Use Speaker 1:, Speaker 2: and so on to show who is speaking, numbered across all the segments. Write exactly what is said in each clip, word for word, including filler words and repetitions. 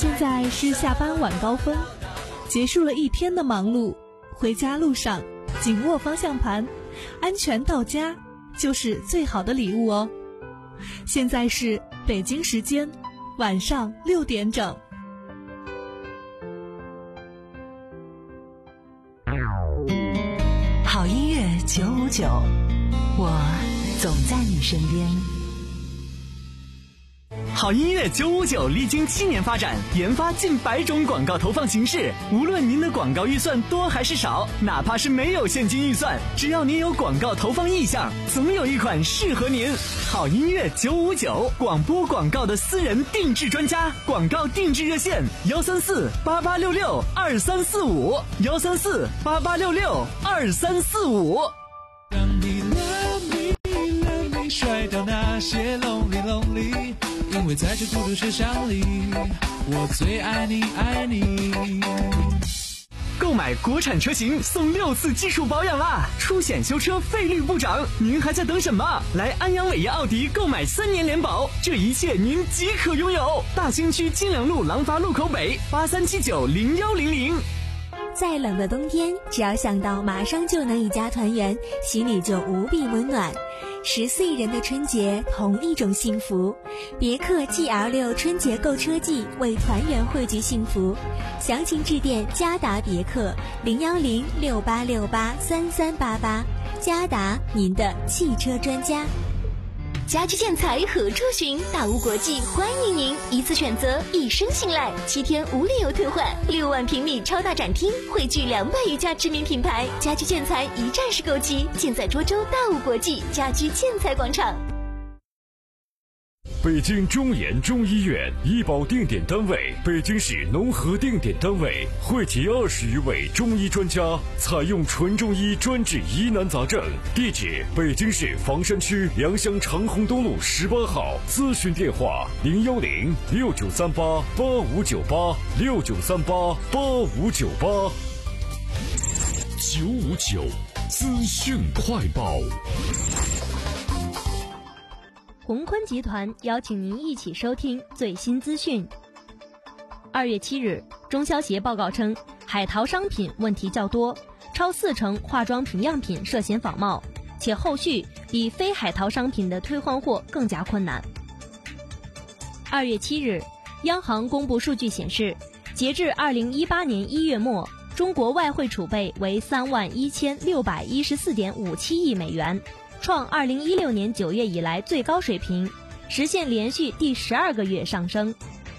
Speaker 1: 现在是下班晚高峰，结束了一天的忙碌，回家路上紧握方向盘，安全到家就是最好的礼物哦。现在是北京时间晚上六点整。
Speaker 2: 好音乐九五九，我总在你身边。
Speaker 3: 好音乐九五九历经七年发展，研发近百种广告投放形式。无论您的广告预算多还是少，哪怕是没有现金预算，只要您有广告投放意向，总有一款适合您。好音乐九五九，广播广告的私人定制专家，广告定制热线幺三四八八六六二三四五幺三四八八六六二三四五。
Speaker 4: 让你 love me love me 甩掉那些 lonely lonely，因为在这孤独世上里，我最爱你爱你。
Speaker 3: 购买国产车型送六次技术保养啦，出险修车费率不涨，您还在等什么？来安阳伟业奥迪购买三年联保，这一切您即可拥有。大兴区金良路廊坊路口北八三七九零幺零零。
Speaker 5: 再冷的冬天，只要想到马上就能一家团圆，心里就无比温暖。十四亿人的春节，同一种幸福。别克 G L 六 春节购车季，为团圆汇聚幸福。详情致电嘉达别克零幺零六八六八三三八八。嘉达，您的汽车专家。
Speaker 6: 家居建材何处寻？大屋国际欢迎您，一次选择，一生信赖，七天无理由退换，六万平米超大展厅，汇聚两百余家知名品牌，家居建材一站式购齐，建在涿州大屋国际家居建材广场。
Speaker 7: 北京中研中医院医保定点单位，北京市农合定点单位，汇集二十余位中医专家，采用纯中医专治疑难杂症。地址：北京市房山区良乡长虹东路十八号。咨询电话：零幺零六九三八八五九八六九三八八五九八。
Speaker 8: 九五九资讯快报。
Speaker 9: 宏坤集团邀请您一起收听最新资讯。二月七日，中消协报告称，海淘商品问题较多，超四成化妆品样品涉嫌仿冒，且后续比非海淘商品的退换货更加困难。二月七日，央行公布数据显示，截至二零一八年一月末，中国外汇储备为三万一千六百一十四点五七亿美元。创二零一六年九月以来最高水平，实现连续第十二个月上升。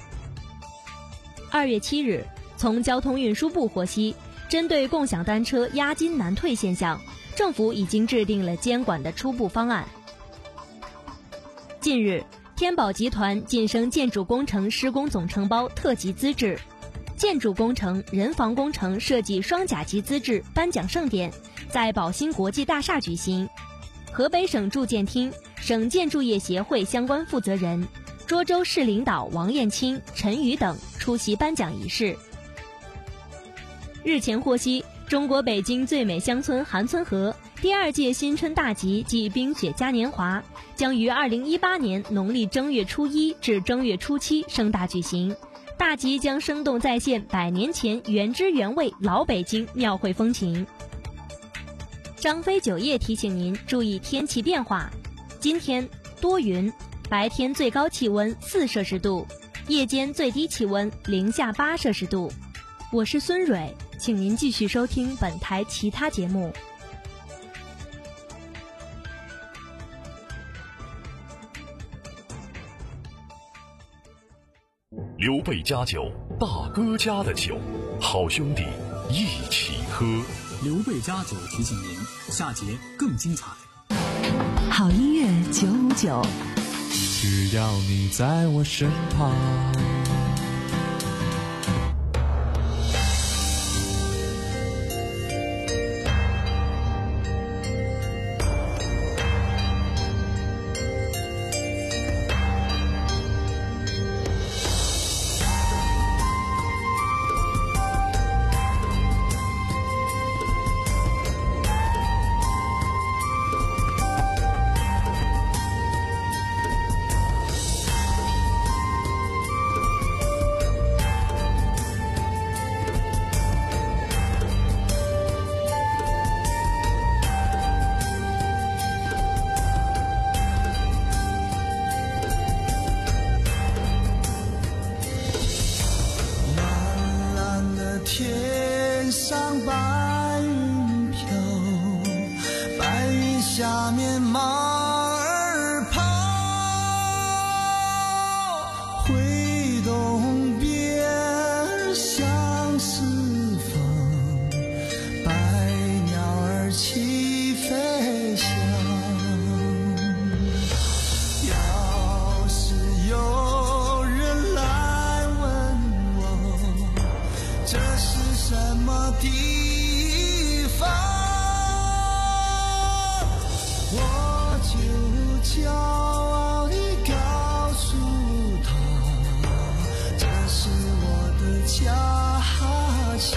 Speaker 9: 二月七日，从交通运输部获悉，针对共享单车押金难退现象，政府已经制定了监管的初步方案。近日，天宝集团晋升建筑工程施工总承包特级资质，建筑工程、人防工程设计双甲级资质颁奖盛典在宝兴国际大厦举行。河北省住建厅、省建筑业协会相关负责人、涿州市领导王艳青、陈宇等出席颁奖仪式。日前获悉，中国北京最美乡村韩村河第二届新春大集暨冰雪嘉年华将于二零一八年农历正月初一至正月初七盛大举行。大集将生动再现百年前原汁原味老北京庙会风情。张飞酒业提醒您注意天气变化，今天多云，白天最高气温四摄氏度，夜间最低气温零下八摄氏度。我是孙蕊，请您继续收听本台其他节目。
Speaker 8: 刘备家酒，大哥家的酒，好兄弟一起喝。
Speaker 10: 刘备家酒提醒您，下节更精彩。
Speaker 2: 好音乐九五九，
Speaker 4: 只要你在我身旁。
Speaker 11: 下面马儿跑，挥动鞭儿相思风，百鸟儿齐飞翔。要是有人来问我这是什么地方，我就骄傲地告诉他，这是我的家乡。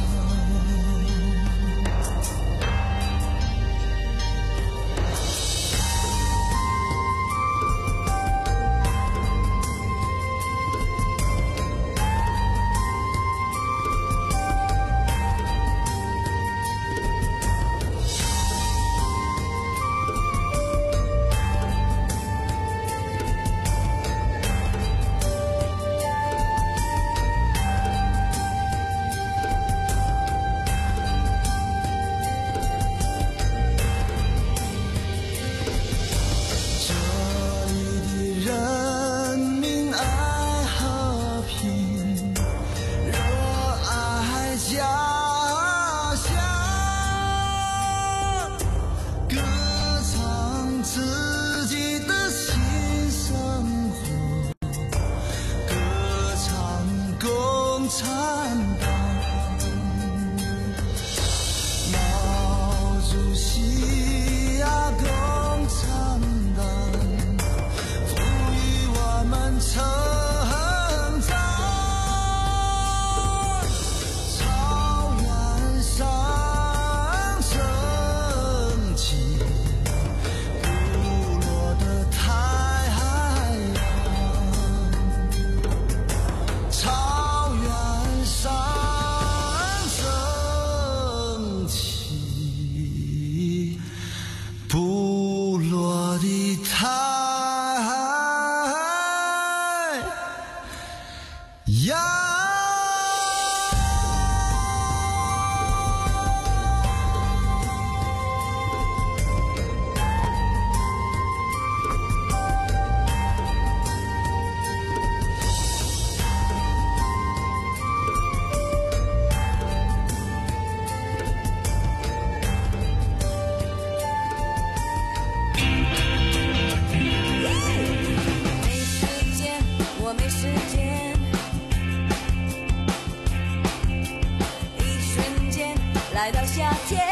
Speaker 12: 来到夏天，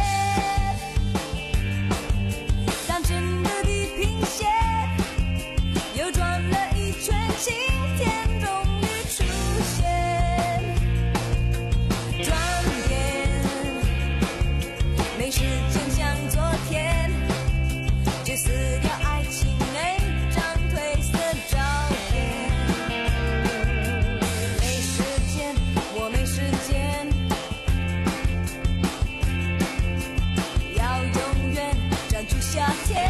Speaker 12: 当真的地平线又转了一圈，晴天终于出现。转眼没时间像昨天，就撕掉爱情那张褪色照片。没时间，我没时间。夏天，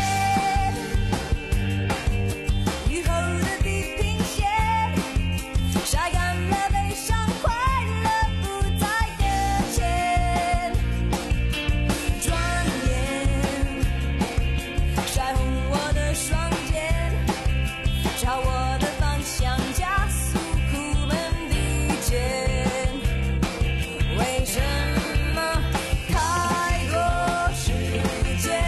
Speaker 12: 雨后的地平线，晒干了悲伤，快乐不在眼前。转眼，晒红我的双肩，朝我的方向加速苦闷地渐。为什么太多时间？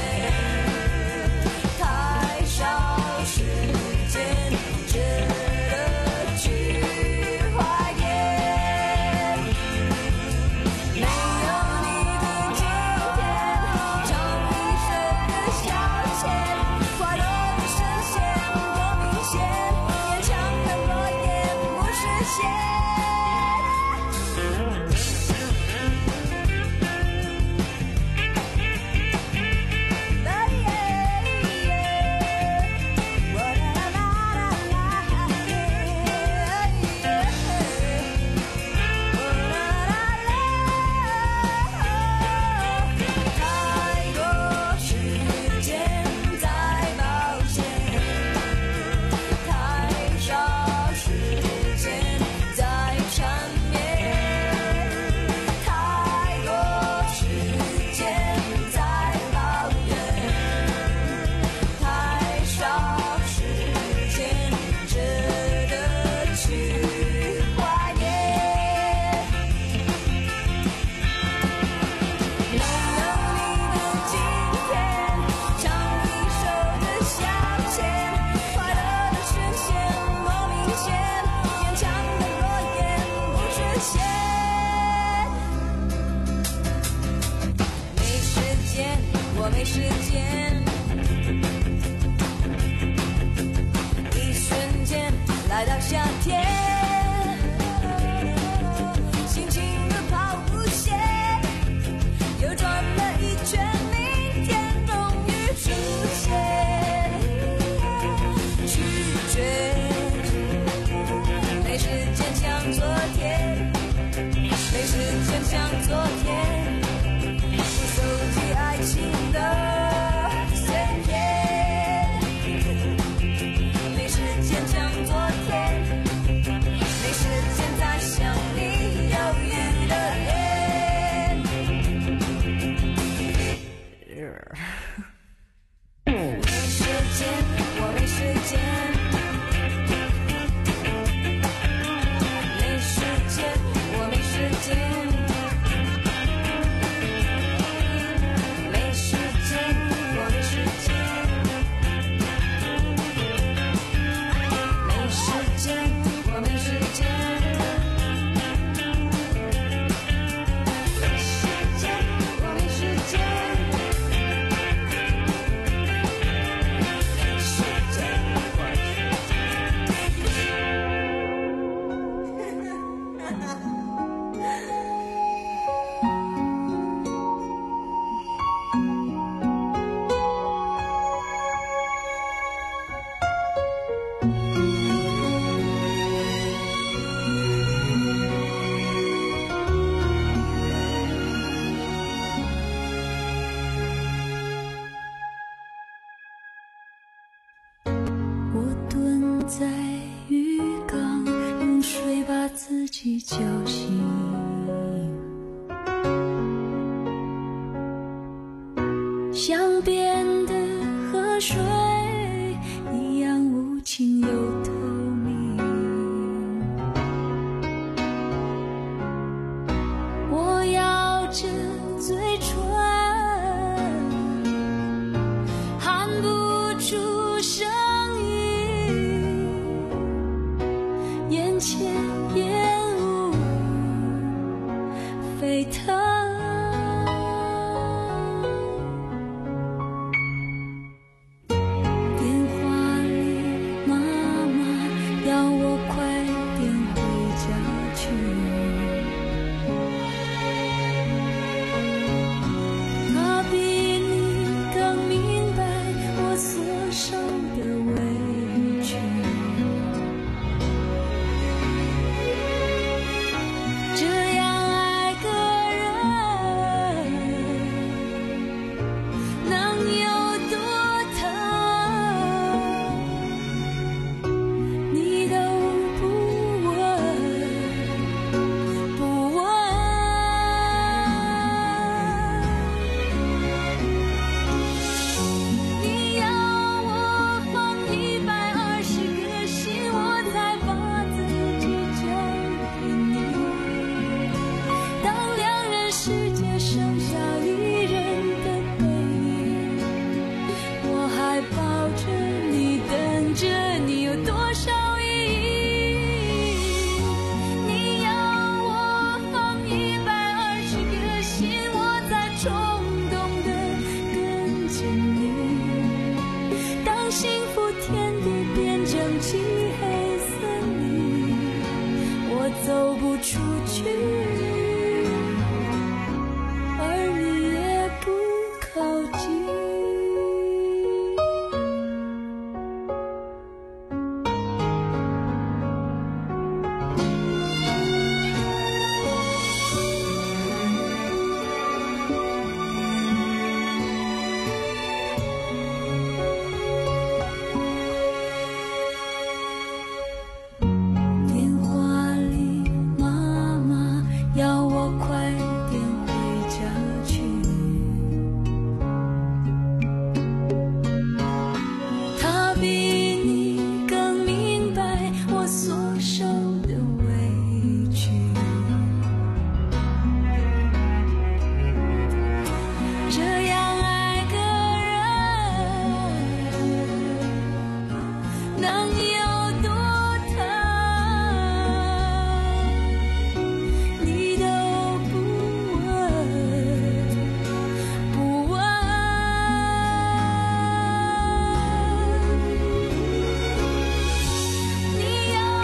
Speaker 12: 知道来到夏天，心情的跑步鞋又转了一圈，明天终于出现。拒绝，没时间想昨天，没时间想昨天，不收集爱情的碎片。没时间想昨天，没时间再想你犹豫的脸。没时间，我没时间。没时间，我没时间。没时间，我没时间。没时间，我没时间。没时间，我没时间。没时间，我没
Speaker 11: 我蹲在浴缸，用水把自己浇醒。想变得河水一样无情又透明。我咬着嘴唇，喊不出声音，眼前烟雾沸腾。电话里妈妈要我快点回家去，她比你更明白我所受的委屈。这样爱个人能有多疼，你都不问不问。你要我放一百二十个心，我才把自己交给你。当两人世界剩下一人的背影，我还抱着你等着你，有多少意义？你要我放一百二十个心，我才冲动的跟着你。当幸福天地变成漆黑森林，我走不出去，而你也不靠近。电话里妈妈要我快点回家去，她比你更明白我所受的委屈。这样爱个人能有多疼，你都不问不问。你要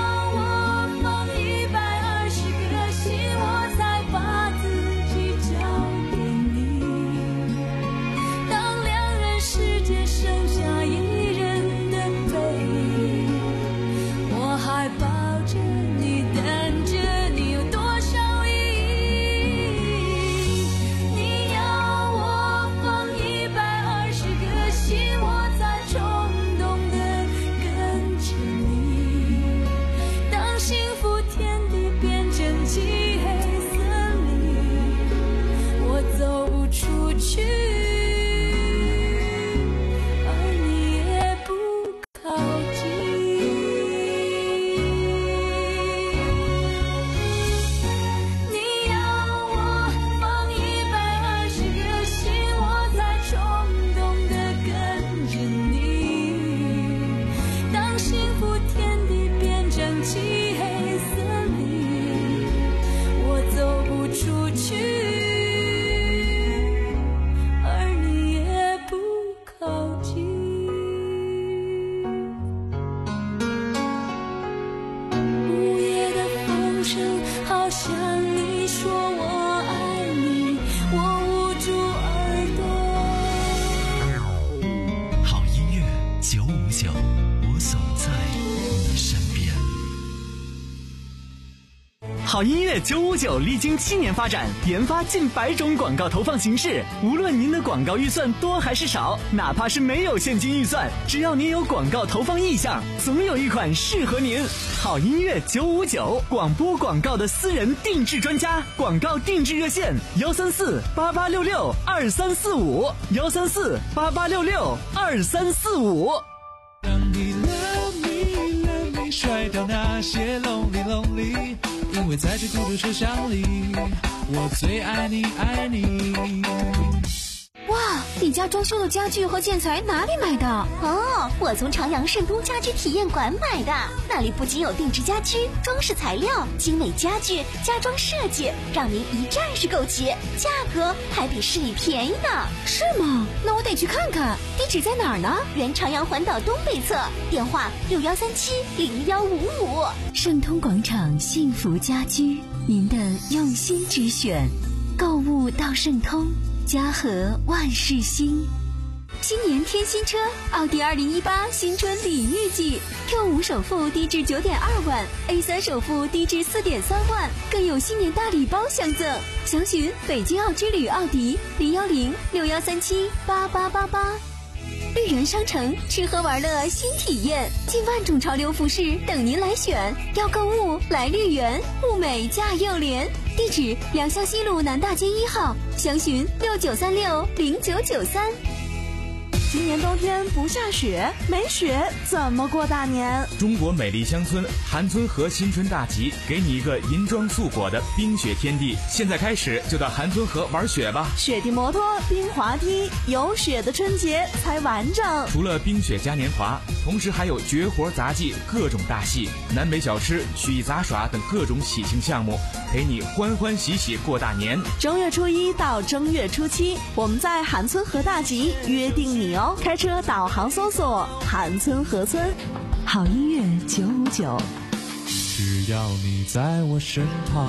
Speaker 3: 好音乐九五九历经七年发展，研发近百种广告投放形式。无论您的广告预算多还是少，哪怕是没有现金预算，只要您有广告投放意向，总有一款适合您。好音乐九五九，广播广告的私人定制专家，广告定制热线：幺三四八八六六二三四五，幺三四八八六六二三四五。
Speaker 4: 让你 love me love me 甩掉那些 lonely lonely， 因为在这孤独车厢里，我最爱你爱你。
Speaker 6: 哇，你家装修的家具和建材哪里买的？哦，我从长阳盛都家居体验馆买的。那里不仅有定制家居、装饰材料、精美家具、家装设计，让您一站式购齐，价格还比市里便宜呢。是吗？那我得去看看。地址在哪儿呢？原长阳环岛东北侧，电话六幺三七零幺五五。
Speaker 2: 盛通广场幸福家居，您的用心之选，购物到盛通。家和万事兴，
Speaker 6: 新年添新车，奥迪二零一八新春礼遇季 ，Q 五首付低至九点二万 ，A 三首付低至四点三万，更有新年大礼包相赠。详询北京奥之旅奥迪零幺零六幺三七八八八八。绿园商城吃喝玩乐新体验，近万种潮流服饰等您来选。要购物来绿园，物美价又廉。地址：良乡西路南大街一号，详询六九三六零九九三。
Speaker 1: 今年冬天不下雪，没雪怎么过大年？
Speaker 13: 中国美丽乡村韩村河新春大集，给你一个银装素裹的冰雪天地。现在开始就到韩村河玩雪吧！
Speaker 1: 雪地摩托、冰滑梯，有雪的春节才完整。
Speaker 13: 除了冰雪嘉年华，同时还有绝活杂技、各种大戏、南北小吃、曲艺杂耍等各种喜庆项目，陪你欢欢喜喜过大年。
Speaker 1: 正月初一到正月初七，我们在韩村河大集约定你哦。开车导航搜索韩村河村。
Speaker 2: 好音乐九五九，
Speaker 4: 只要你在我身旁。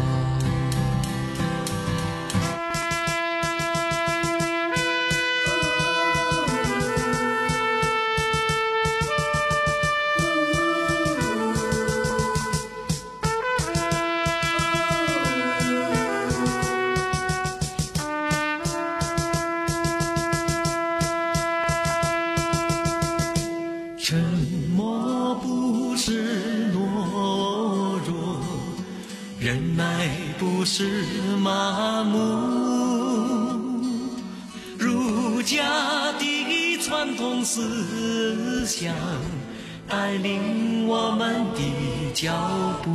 Speaker 14: 沉默不是懦弱，忍耐不是麻木，儒家的传统思想带领我们的脚步，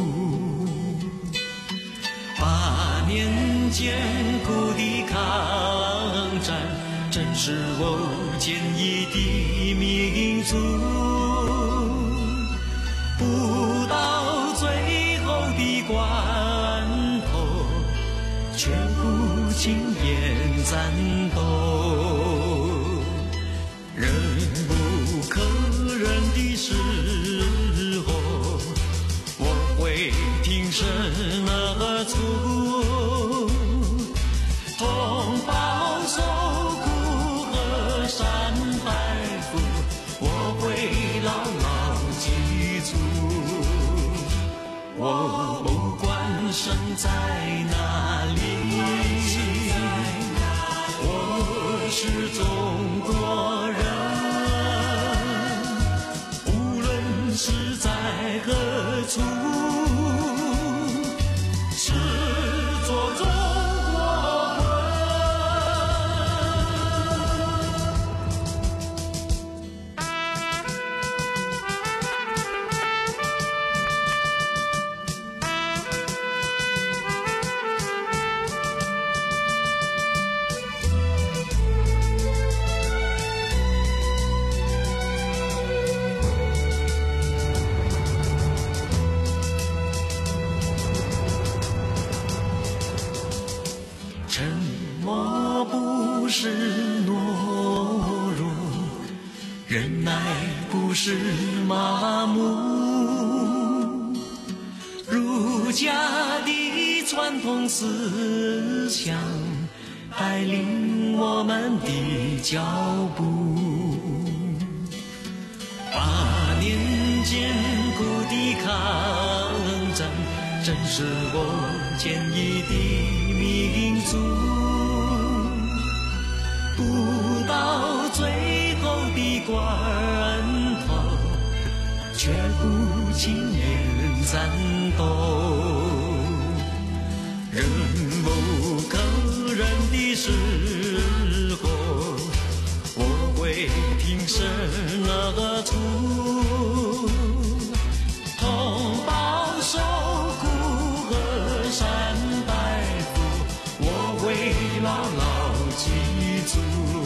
Speaker 14: 八年艰苦的抗战，正是我坚毅的民族，不到最后的关头，却不轻言战斗。忍无可忍的时候，我会挺身而出，同胞受苦和善拜服，我会牢牢记住。我不管身在哪里，我是中国人，无论是在何处，是做中国沉默不是懦弱，忍耐不是麻木，儒家的传统思想带领我们的脚步，八年艰苦的抗战真是我坚毅的民族。不到最后的关头，却不轻言战斗。忍无可忍的时候，我会挺身而出。同胞受苦河山拜服，我会牢牢记住。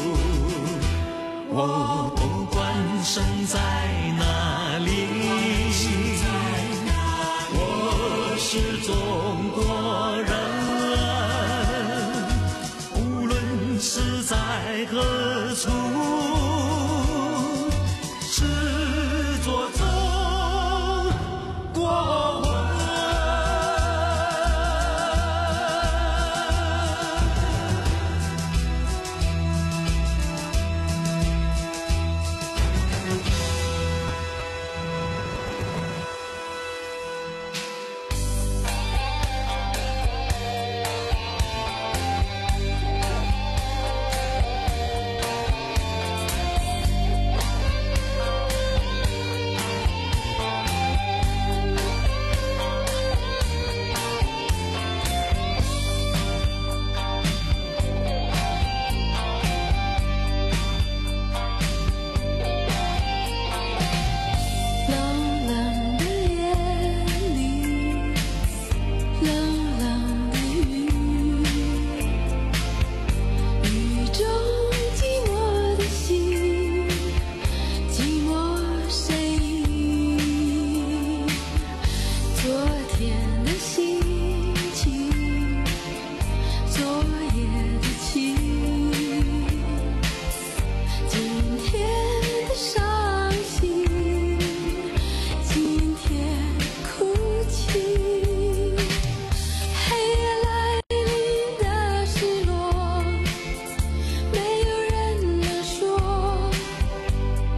Speaker 14: 我不管身在哪里，我是中国人，无论是在何处，是做中国人。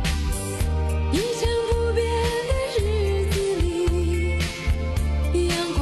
Speaker 11: 阳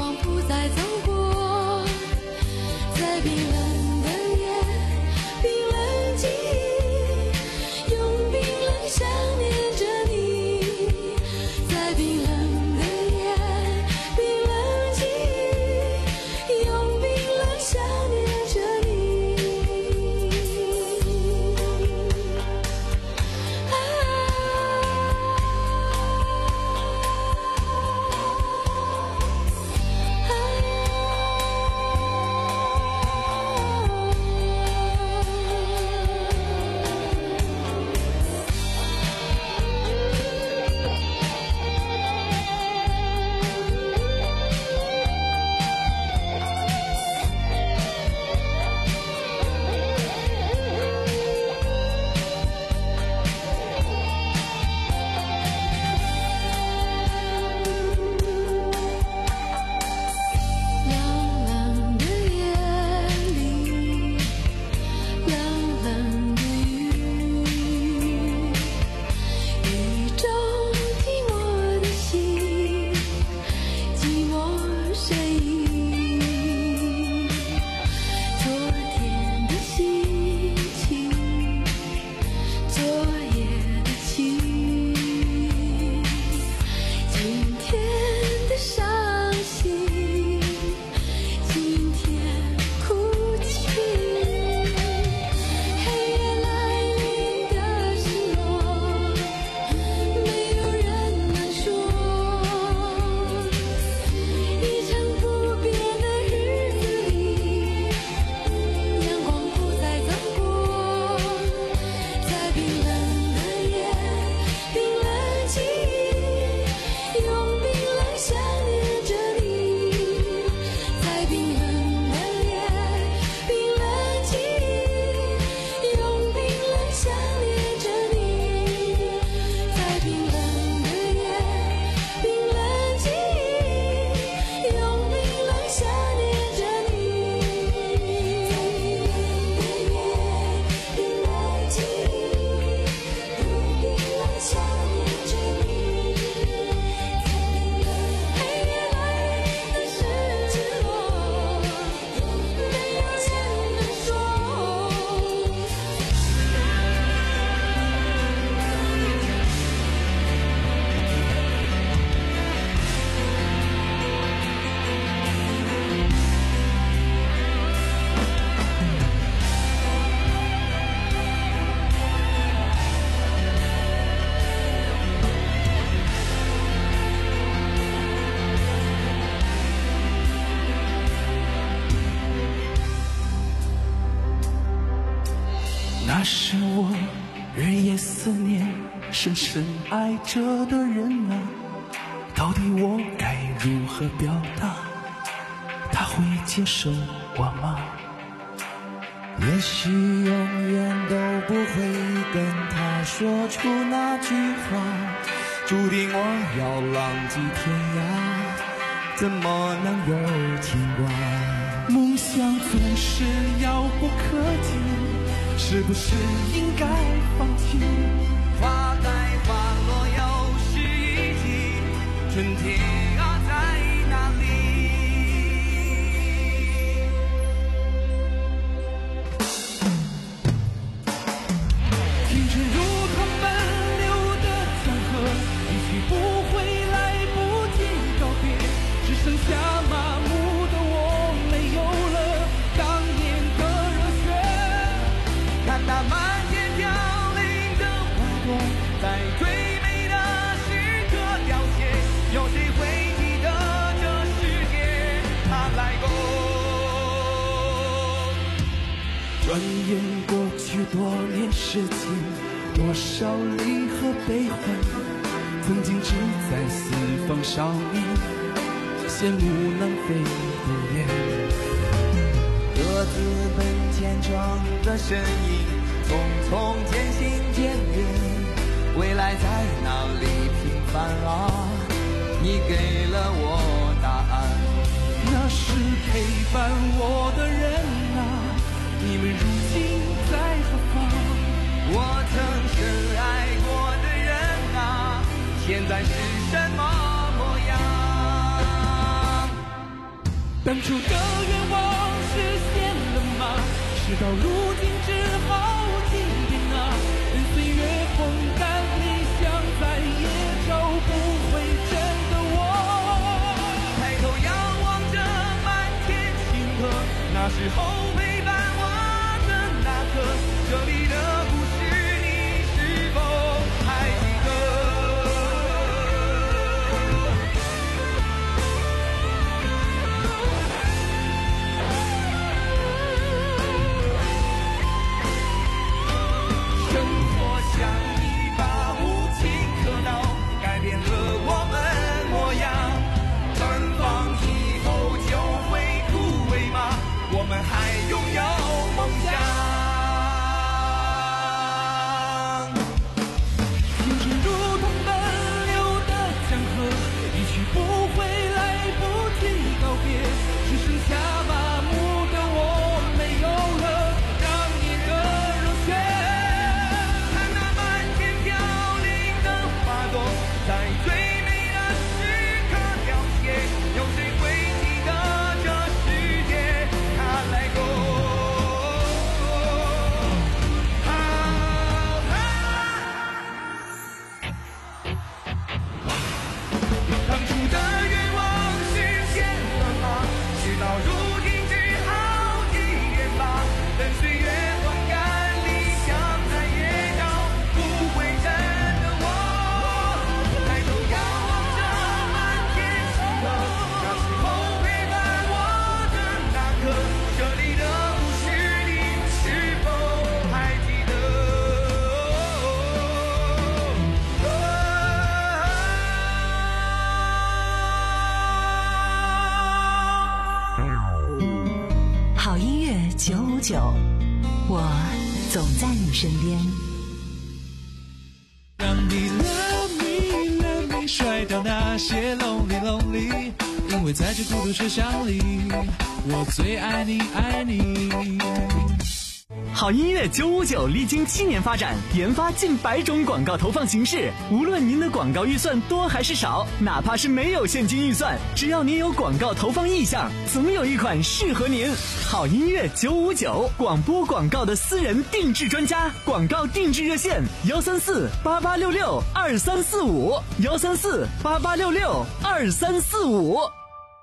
Speaker 4: 那是我日夜思念、深深爱着的人啊，到底我该如何表达？他会接受我吗？
Speaker 15: 也许永远都不会跟他说出那句话，注定我要浪迹天涯，怎么能有牵挂？
Speaker 4: 梦想总是遥不可及，是不是应该放弃？
Speaker 15: 花开花落又是一季，春天啊在哪里？
Speaker 4: 青春如同奔流的江河，一去不回来不及告别，只剩下麻木的我，没有了当年的热血。
Speaker 15: 看那满天飘零的花朵，在最美的时刻凋谢，有谁会记得这世界它来过？
Speaker 4: 转眼过去多年时间，多少离合悲欢，曾经志在四方少年，羡慕南飞的雁。
Speaker 15: 各自奔前程的身影，匆匆渐行渐远，未来在哪里平凡啊？你给了我答案。
Speaker 4: 那是陪伴我的人啊，你们如今在何方？
Speaker 15: 我曾深爱过的人啊，现在是什么模样？
Speaker 4: 当初的愿望实现了吗？事到如今只好坚定啊，任岁月风干，理想再也找不回真的我。
Speaker 15: 抬头仰望着满天星河，那时候陪伴我的那刻，这里的故事你是否还记得？生活像一把无情刻刀，改变了我们模样。春放以后就会枯萎吗？我们还拥有梦想。
Speaker 4: 青春如同奔流的江河，一去不回来不及告别，只剩下麻木的我，没有了当年的热血。
Speaker 15: 看那满天飘零的花朵，在最美的时刻凋谢，有谁会记得这世界它来过？啊啊！当初的愿望实现了吗？事到如今只好祭奠吧，任岁月风干，理想再也找不回真的我。抬头仰望着满天星河，那时候陪伴我的那刻，这里的故事你是否还记得？
Speaker 2: 好音乐九五九，我总在你身边。
Speaker 4: 让你 love me love me 甩掉那些 lonely lonely， 因为在这孤独车厢里，我最爱你爱你。
Speaker 3: 好音乐九五九历经七年发展，研发近百种广告投放形式。无论您的广告预算多还是少，哪怕是没有现金预算，只要您有广告投放意向，总有一款适合您。好音乐九五九，广播广告的私人定制专家，广告定制热线：幺三四八八六六二三四五，幺三四八八六六二三四五。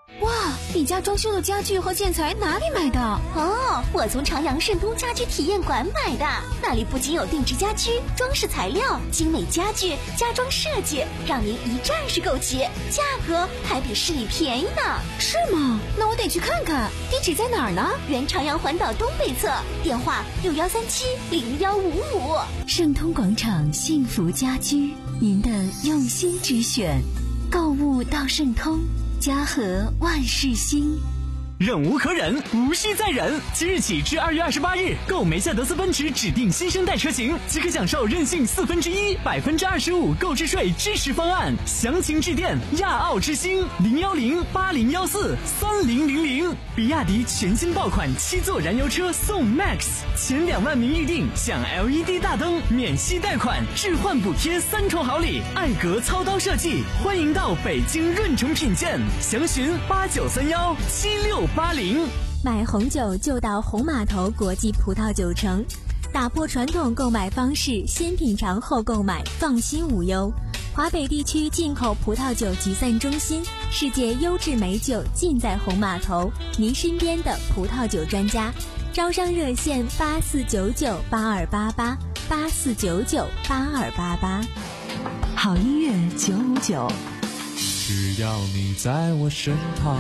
Speaker 6: 哇，你家装修的家具和建材哪里买的？哦，我从长阳盛通家居体验馆买的，那里不仅有定制家居、装饰材料、精美家具、家装设计，让您一站式购齐，价格还比市里便宜呢。是吗？那我得去看看。地址在哪儿呢？原长阳环岛东北侧，电话六幺三七零幺五五。
Speaker 2: 盛通广场幸福家居，您的用心之选，购物到盛通，家和万事兴。
Speaker 3: 忍无可忍，无需再忍。即日起至二月二十八日，购梅赛德斯奔驰指定新生代车型，即可享受任性四分之一、百分之二十五购置税支持方案。详情致电亚奥之星零幺零八零幺四三零零零。比亚迪全新爆款七座燃油车送 Max， 前两万名预定享 L E D 大灯、免息贷款、置换补贴三重好礼。艾格操刀设计，欢迎到北京润城品鉴，详询八九三幺七六八零。
Speaker 5: 买红酒就到红码头国际葡萄酒城，打破传统购买方式，先品尝后购买，放心无忧。华北地区进口葡萄酒集散中心，世界优质美酒尽在红码头，您身边的葡萄酒专家。招商热线八四九九八二八八八四九九八二八八。
Speaker 1: 好音乐九五九，
Speaker 4: 只要你在我身旁。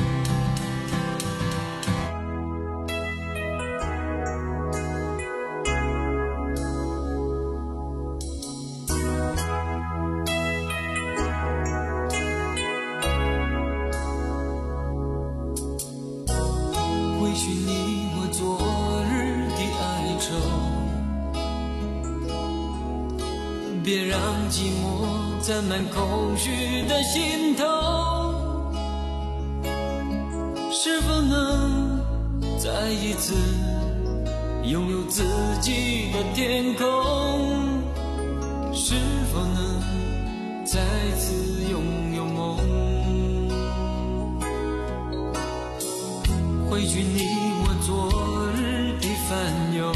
Speaker 14: 回去你我昨日的哀愁，别让寂寞占满空虚的心头。是否能再一次拥有自己的天空？是否能再次拥有梦？回去你我昨日的烦忧，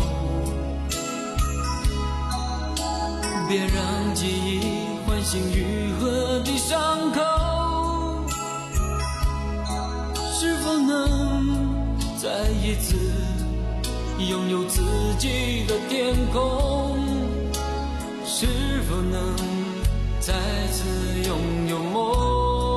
Speaker 14: 别让记忆唤醒愈合的伤口。是否能再一次拥有自己的天空？是否能再次拥有梦？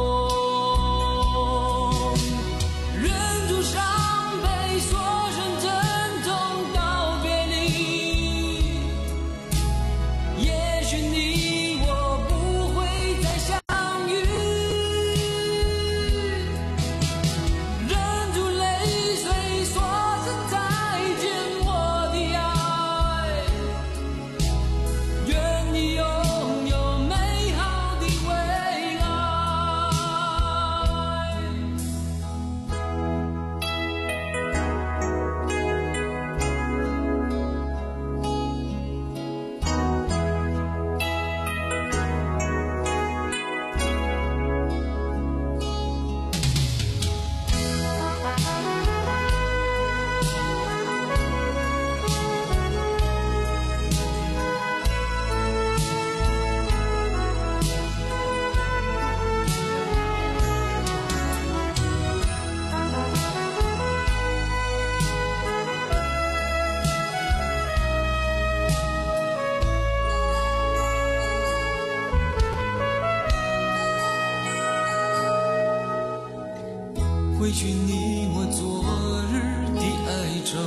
Speaker 14: 回去你我昨日的哀愁，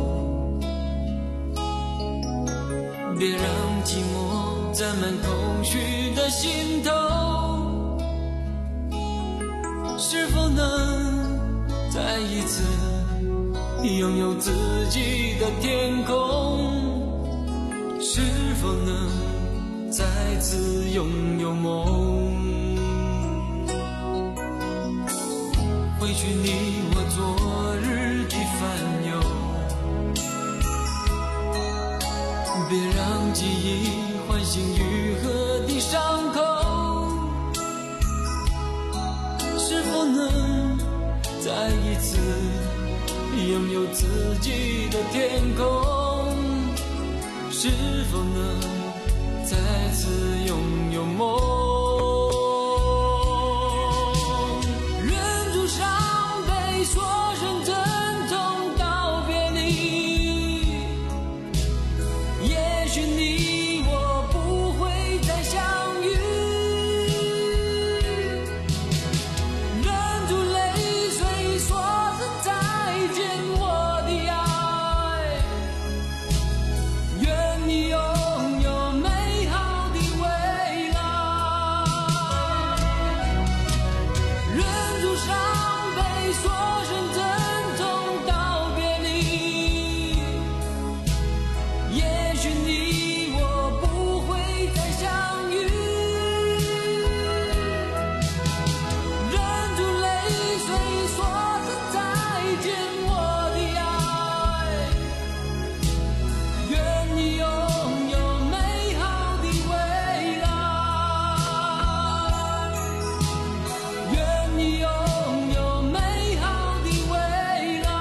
Speaker 14: 别让寂寞占满空虚的心头。是否能再一次拥有自己的天空？是否能再次拥有梦？回去你我昨日的烦忧，别让记忆唤醒愈合的伤口。是否能再一次拥有自己的天空？是否能再次拥有梦？人住山说声珍重道别离，也许你我不会再相遇，忍住泪水说声再见，我的爱，愿你拥有美好的未来，愿你拥有美好的未来。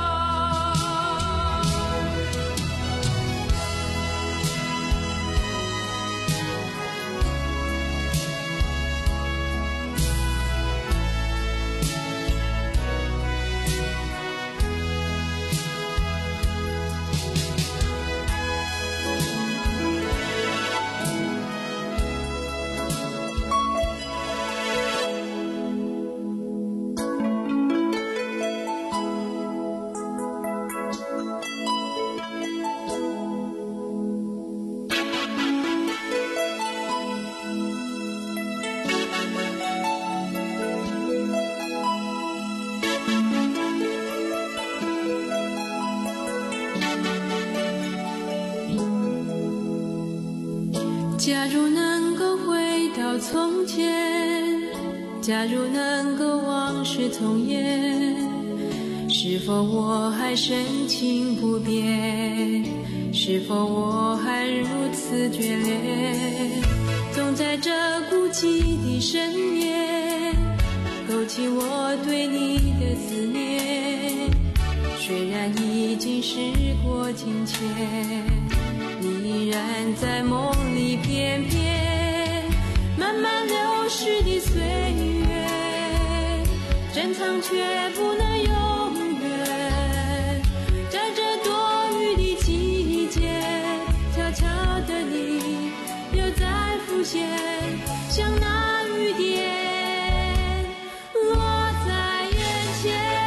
Speaker 11: 假如能够回到从前，假如能够往事重演，是否我还深情不变？是否我还如此眷恋？总在这孤寂的深夜，勾起我对你的思念。虽然已经时过境迁，你依然在梦里翩翩，慢慢流逝的岁月，珍藏却不能永远。在这多雨的季节，悄悄的你又在浮现，像那雨点落在眼前。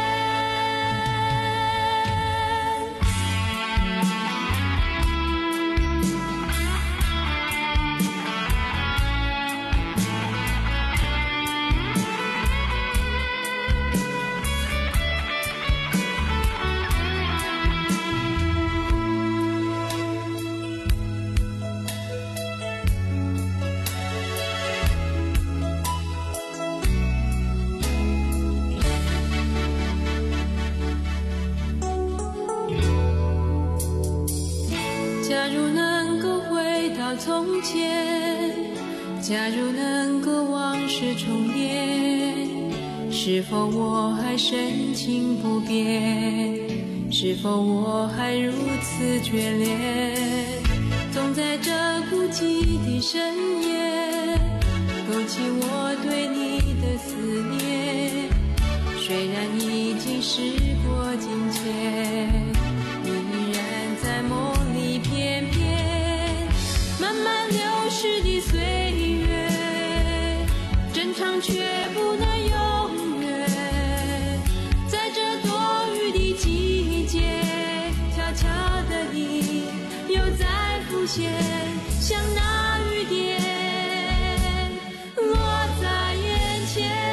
Speaker 11: 假如能够回到从前，假如能够往事重演，是否我还深情不变？是否我还如此眷恋？总在这孤寂的深夜，勾起我对你的思念。虽然已经时过境迁，你依然在梦里翩翩，慢慢流逝的岁月，珍藏却不能永远。在这多雨的季节，悄悄的你又在浮现，像那雨点落在眼前。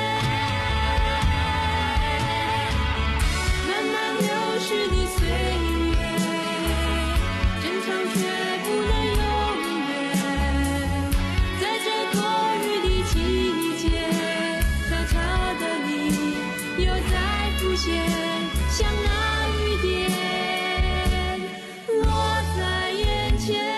Speaker 11: 慢慢流逝的岁月，珍藏却不能永远。在这多雨的季节，悄悄的你又在浮现，像那雨点落在眼前。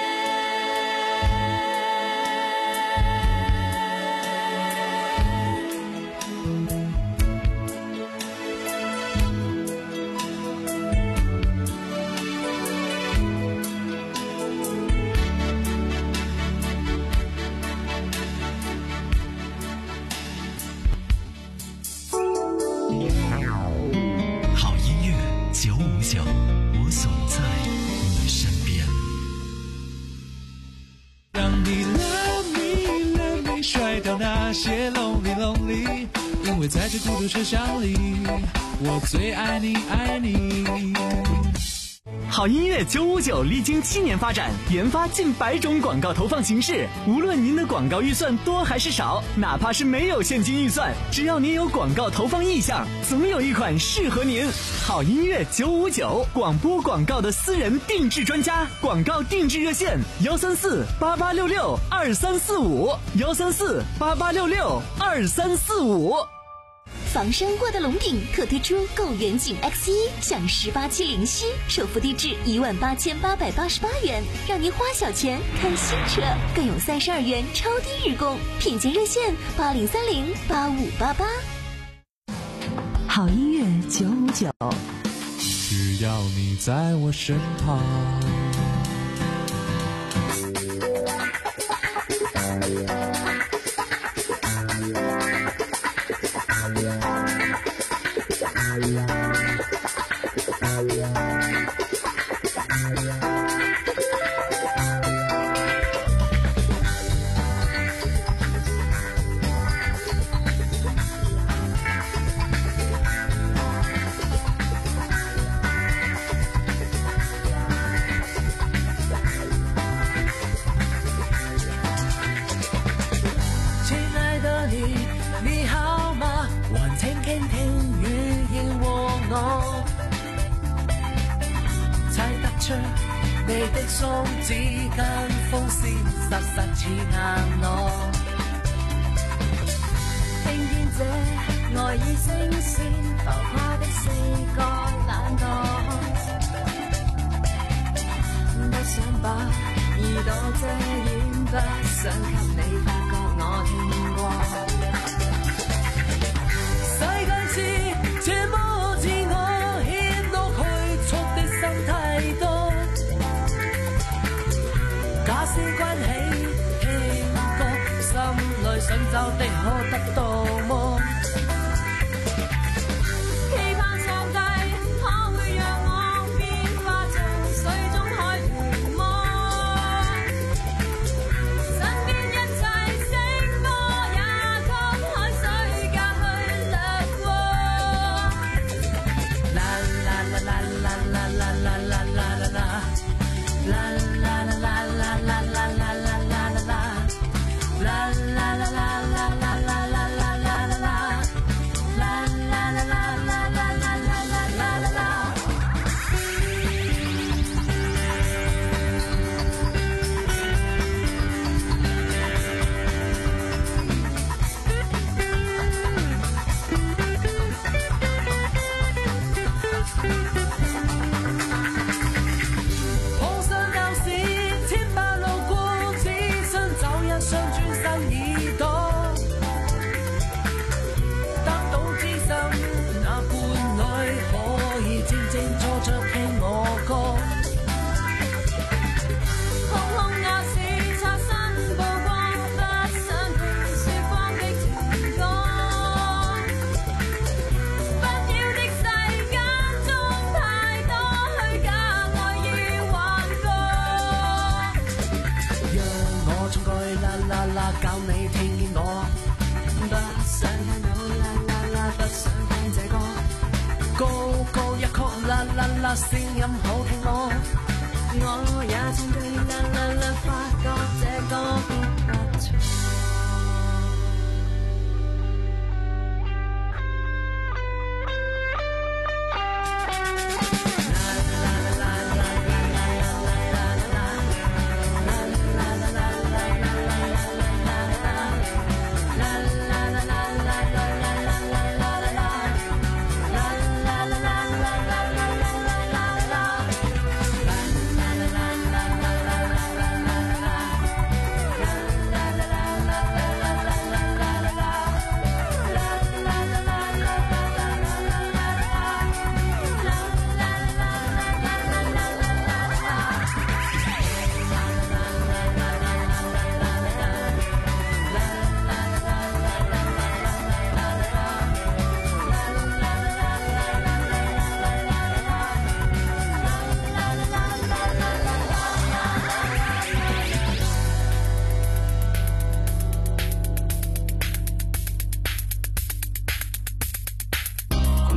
Speaker 16: 好音乐九五九，我总在你身边。
Speaker 4: 让你 love me love me 甩掉那些 lonely lonely， 因为在这孤独车厢里，我最爱你爱你。
Speaker 3: 好音乐九五九历经七年发展，研发近百种广告投放形式。无论您的广告预算多还是少，哪怕是没有现金预算，只要您有广告投放意向，总有一款适合您。好音乐九五九，广播广告的私人定制专家，广告定制热线：幺三四八八六六二三四五，幺三四八八六六二三四五。
Speaker 6: 房山沃德龙鼎特推出购远景 X 一 享十八期零息，首付低至一万八千八百八十八元，让您花小钱看新车，更有三十二元超低日供，品鉴热线八零三零八五八八。
Speaker 2: 好音乐九五九，
Speaker 4: 只要你在我身旁。
Speaker 17: 你的雙指間風扇實實似硬羅，聽見這愛意聲線浮誇的四個懶惰，不想把耳朵遮掩，不想給你發覺我聽過。世界是這麼自我，牽到去觸的心太多。假使關起聽歌，心裏想找的可得到麼？期盼上帝可會讓我變化做水中海湖魔？身邊一切星歌也給海水隔去掠過。啦啦啦啦啦啦啦啦啦啦啦啦。聲音好聽麼？我也曾對啦啦啦發覺這個變不錯。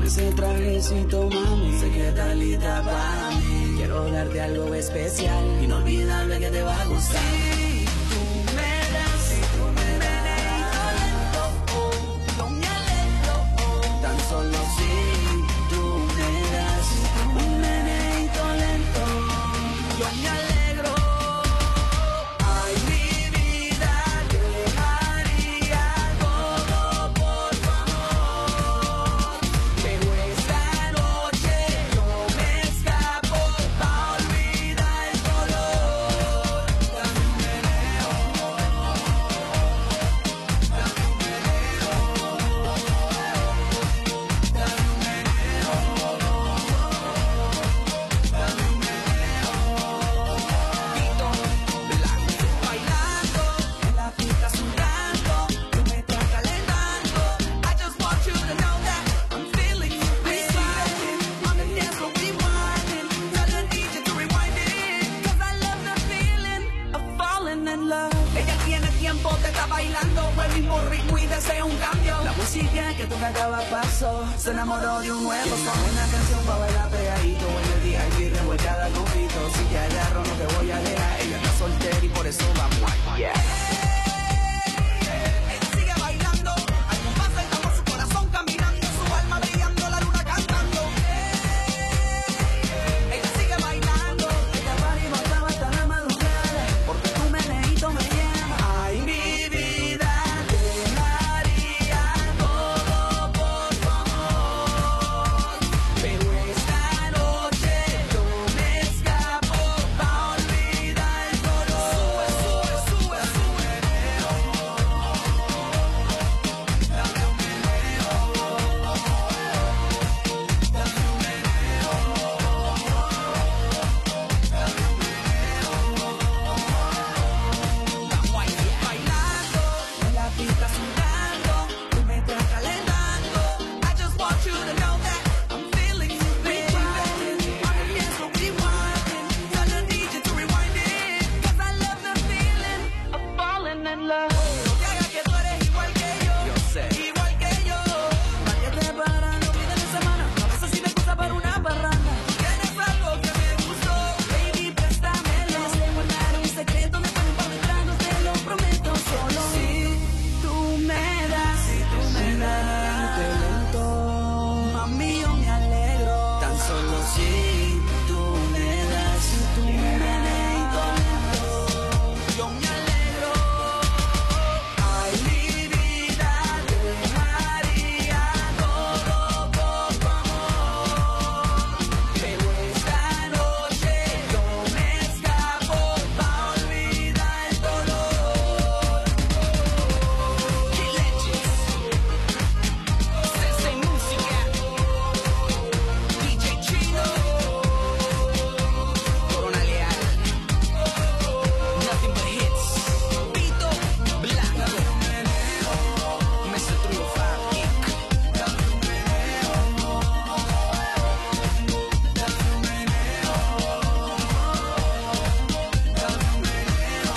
Speaker 18: ese trajecito, mami. Sé que estás lista para mí. Quiero darte algo especial, inolvidable que te va a gustar. Si tú me das, si tú me das lento, yo me alegro. Tan solo si tú me das un meneito lento, yo me alegro. Ay, mi vida, dejaría todo por tu amor. Pero esta noche yo me escapo pa' olvidar el dolor. Dame un meneo, dame un meneo, dame un meneo, dame un meneo. Vito Blanco bailando en la pista sudando, tú me estás calentando. I just want you to know that I'm feeling you, baby. On the dance floor we winding, tell the D J to rewind it, 'cause I love the feeling of falling in love. Ella tiene tiempo, te está bailando el mismo ritmo y desea un cambio. La música que toca cada paso, se enamoró de un nuevo son. Una canción para bailar pegadito en el día y revuelcada con pito. Si te agarro no te voy a dejar, ella está soltera y por eso vamos a yeah. Ella sigue bailando, al compás del tambor su corazón caminando, su alma brillando, la luna cantando. Ella sigue bailando, ella va y bailaba hasta la madrugada, porque tu meneíto me llama. Ay, mi vida, dejaría todo por tu amor. Pero esta noche yo me escapo pa' olvidar el dolor. Sube, sube, sube, meneo. Dame un meneo. Dame un meneo. Dame un meneo. Vamos allá. Bailando en la pista sudando, tú me estás calentando. I just want you to know that I'm feeling you, baby. On the dance floor we winding, tell the D J to rewind it, 'cause I love the feeling of falling in love. No te hagas que tú eres igual que yo, yo sé, igual que yo. Nadie te para los fines de semana, a veces sí me excusa para una parranda. Tienes algo que me gustó, baby, préstamelo. Sé guardar un secreto, me ponen por detrás, no te lo prometo. Solo si tú me das, si tú me das lento, mami, yo me alegro. Tan solo si tú me das un meneito lento, yo me alegro. Ay, mi vida, dejaría todo por tu amor. Pero esta noche yo me escapo pa' olvidar el dolor. Qué leches. Sensei Música, D J Chino, Corona Leal, Nothing but hits, Vito Blanco, mister three oh five Geek. Dame un meneo, dame un meneo, dame un meneo.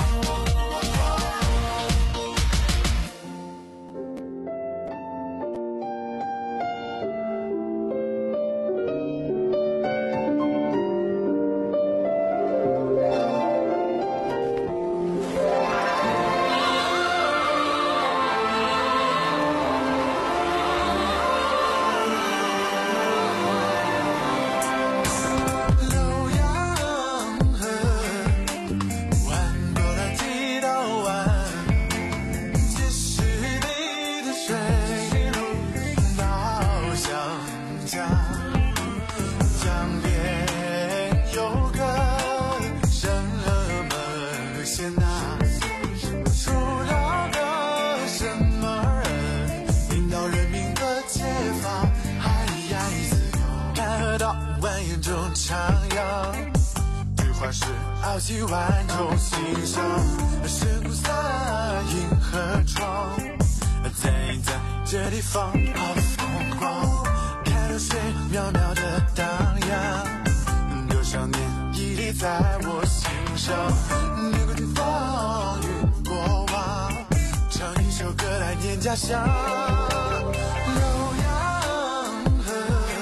Speaker 19: 傲气万种欣赏，神菩萨银河窗，在在这地方好风光，看流水渺渺的荡漾，多少年屹立在我心上，越过天风云过往，唱一首歌来念家乡。浏阳河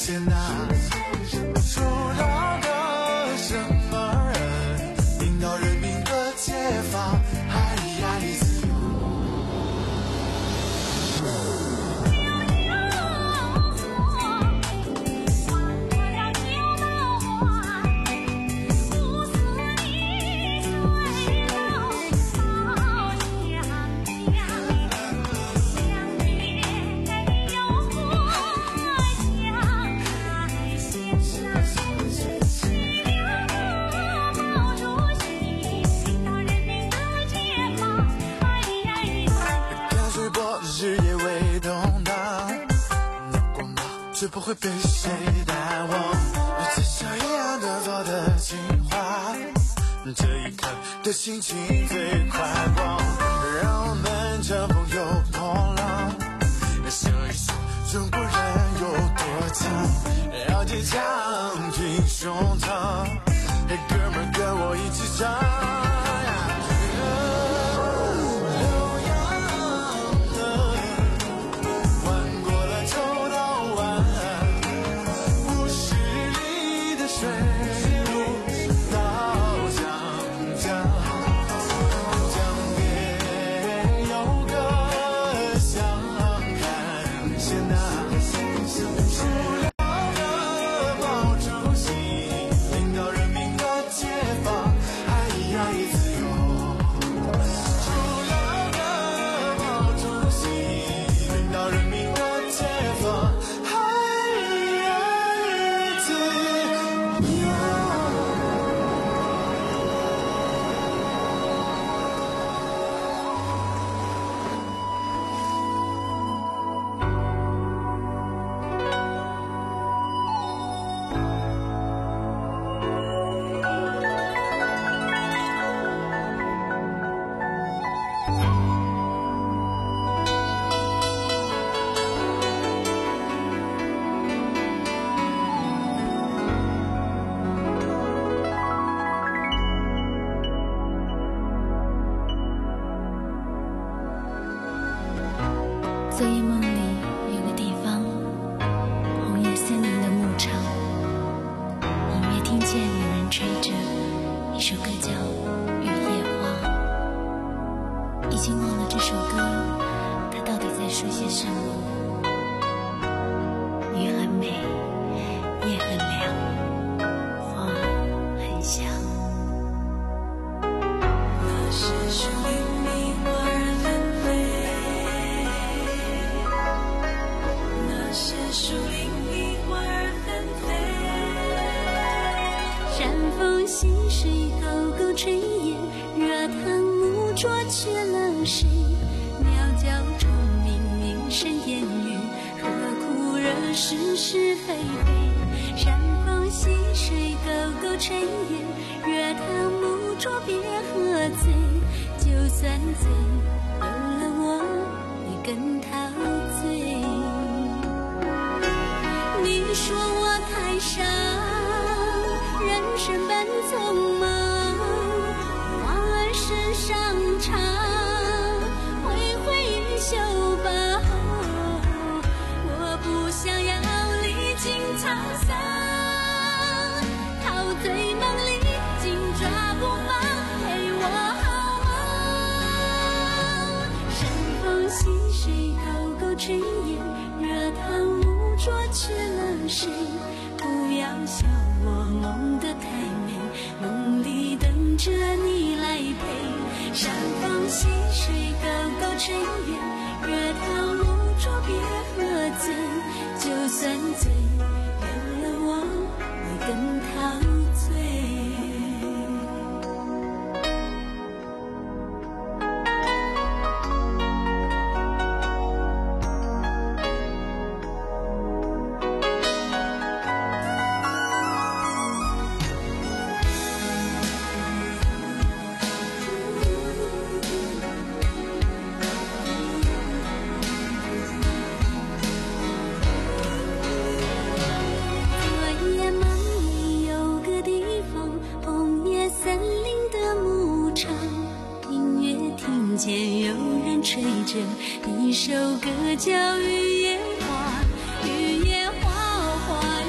Speaker 19: 谢那初老的生儿，领导人民的解放，哎呀，一自由。日夜未动荡，那光芒绝不会被谁淡忘。至少一样的做的情话，这一刻的心情最宽广。让我们乘风又破浪，说一说中国人有多强，要坚强挺胸膛。哥们儿跟我一起唱。
Speaker 11: 昨夜梦里有个地方，红叶森林的牧场，隐约听见有人吹着一首歌叫《雨夜花》，已经忘了这首歌它到底在说些什么。雨很美，夜很凉，花很香。那是树林里花儿纷飞，那是树林里花儿纷飞。山风细水，沟沟炊烟，热汤木灼却了谁？鸟叫虫鸣，鸣声烟雨，何苦惹是是非非？山风细水，沟沟炊烟，热汤木灼别喝醉。就算醉，有了我会更陶醉。你说我太傻，人生本匆忙，花儿身上插，挥挥衣袖吧。我不想要历经沧桑，陶醉梦里紧抓不放，陪我好吗？山风细水，沟沟炊烟，热汤木灼却了谁？不要笑我梦得太美，梦里等着你来陪。山风细水，沟沟炊烟，热汤木灼别喝醉。就算醉，有了我会更陶醉。见有人吹着一首歌叫雨夜花，雨夜花花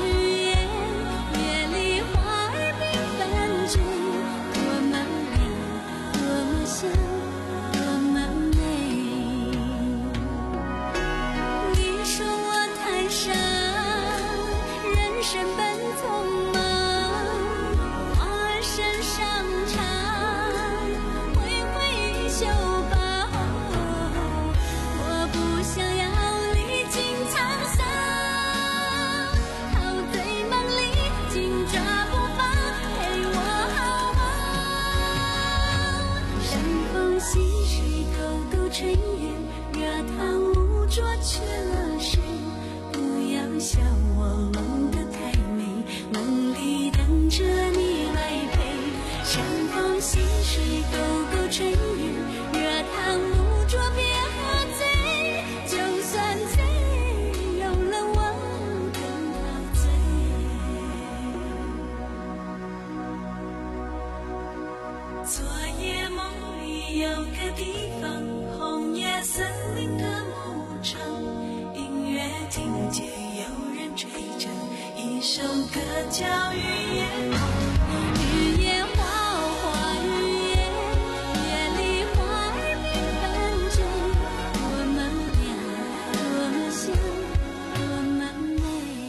Speaker 11: 首歌叫语言，语言花花日夜，夜里花儿鸣伴着我们俩，多么香，多么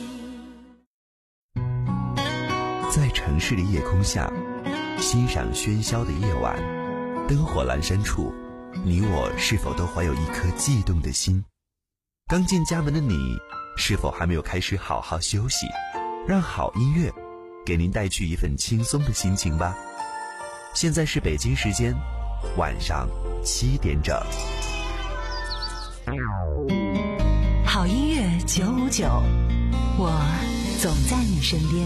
Speaker 11: 美。
Speaker 20: 在城市的夜空下，欣赏喧嚣的夜晚，灯火阑珊处，你我是否都怀有一颗悸动的心？刚进家门的你，是否还没有开始好好休息？让好音乐给您带去一份轻松的心情吧。现在是北京时间晚上七点整。
Speaker 2: 好音乐九五九，我总在你身边。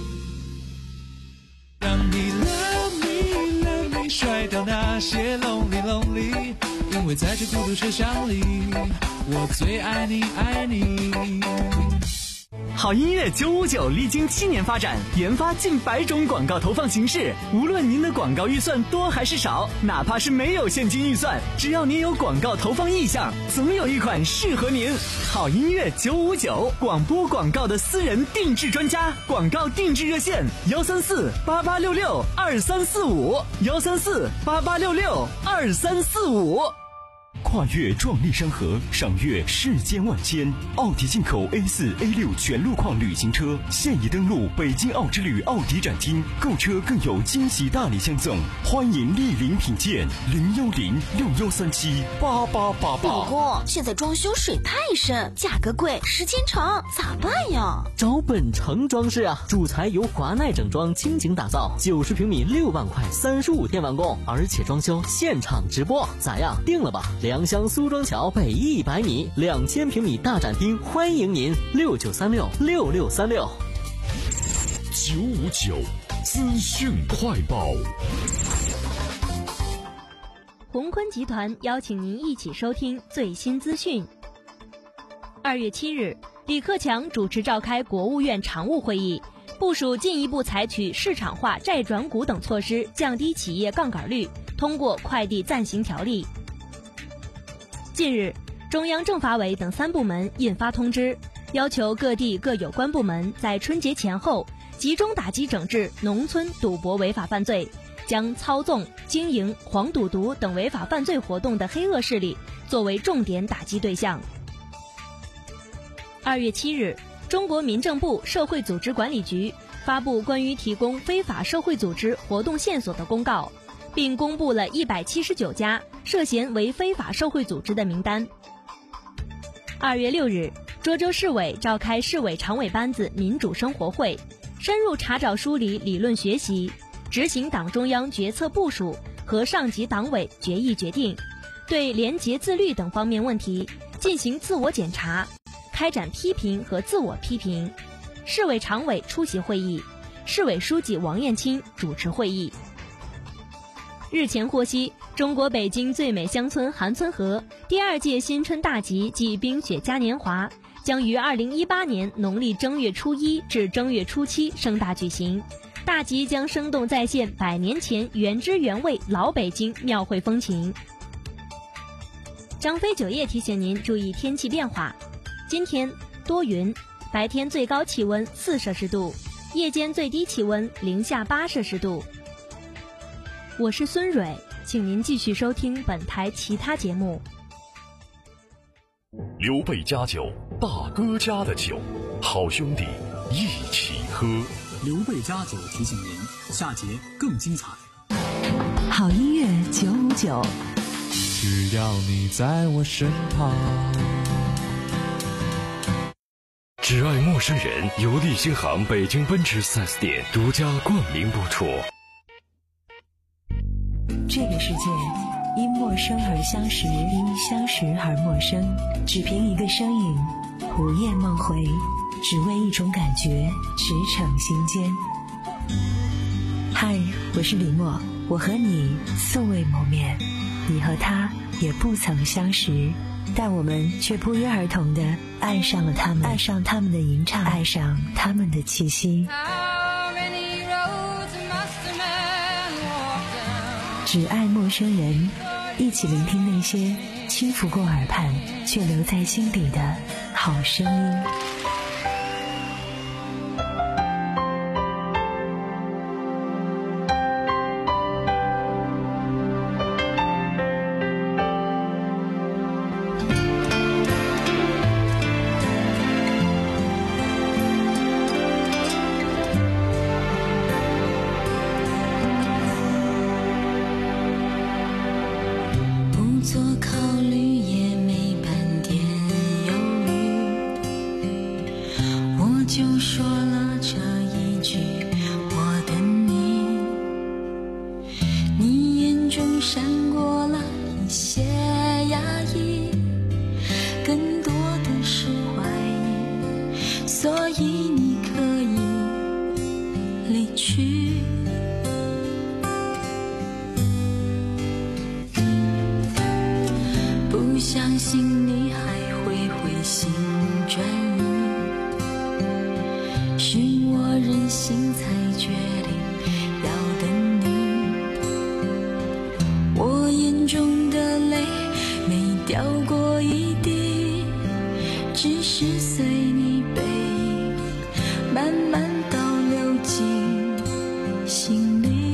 Speaker 4: 让你 love me love me 甩掉那些 lonely lonely， 因为在这孤独车厢里，我最爱你爱你。
Speaker 3: 好音乐九五九历经七年发展，研发近百种广告投放形式。无论您的广告预算多还是少，哪怕是没有现金预算，只要您有广告投放意向，总有一款适合您。好音乐九五九，广播广告的私人定制专家，广告定制热线：幺三四八八六六二三四五，幺三四八八六六二三四五。
Speaker 21: 跨越壮丽山河，赏月世间万千。奥迪进口 A 四 A 六 全路况旅行车现已登陆北京奥之旅奥迪展厅，购车更有惊喜大礼相赠，欢迎莅临品鉴。零幺零六幺三七八八八八。
Speaker 6: 老公，现在装修水太深，价格贵，时间长，咋办呀？
Speaker 22: 找本城装饰啊，主材由华奈整装倾情打造，九十平米六万块，三十五天完工，而且装修现场直播，咋样？定了吧？良乡苏庄桥北一百米，两千平米大展厅，欢迎您六九三六六六三六。
Speaker 8: 九五九资讯快报。
Speaker 9: 宏坤集团邀请您一起收听最新资讯。二月七日，李克强主持召开国务院常务会议，部署进一步采取市场化债转股等措施，降低企业杠杆率，通过快递暂行条例。近日，中央政法委等三部门印发通知，要求各地各有关部门在春节前后集中打击整治农村赌博违法犯罪，将操纵、经营黄赌毒等违法犯罪活动的黑恶势力作为重点打击对象。二月七日，中国民政部社会组织管理局发布关于提供非法社会组织活动线索的公告，并公布了一百七十九家涉嫌为非法社会组织的名单。二月六日，涿州市委召开市委常委班子民主生活会，深入查找梳理理论学习，执行党中央决策部署和上级党委决议决定，对廉洁自律等方面问题进行自我检查，开展批评和自我批评。市委常委出席会议，市委书记王艳青主持会议。日前获悉，中国北京最美乡村韩村河第二届新春大集暨冰雪嘉年华将于二零一八年农历正月初一至正月初七盛大举行。大集将生动再现百年前原汁原味老北京庙会风情。张飞酒业提醒您注意天气变化，今天多云，白天最高气温四摄氏度，夜间最低气温零下八摄氏度。我是孙蕊，请您继续收听本台其他节目。
Speaker 8: 刘备家酒，大哥家的酒，好兄弟一起喝。
Speaker 10: 刘备家酒提醒您，下节更精彩。
Speaker 2: 好音乐九五九，
Speaker 4: 只要你在我身旁。
Speaker 7: 只爱陌生人由立新行北京奔驰 四 S 店独家冠名播出。
Speaker 2: 这个世界因陌生而相识，因相识而陌生，只凭一个身影，午夜梦回，只为一种感觉，驰骋心间。嗨，我是李默，我和你素未谋面，你和他也不曾相识，但我们却不约而同地爱上了他们，爱上他们的吟唱，爱上他们的气息。只爱陌生人，一起聆听那些轻拂过耳畔却留在心底的好声音。
Speaker 11: 就说了这一句我等你，你眼中闪过了一些压抑，更多的是怀疑，所以你可以离去。不相信你还会回心转意，是我任性才决定要等你。我眼中的泪没掉过一滴，只是随你背影慢慢倒流进心里。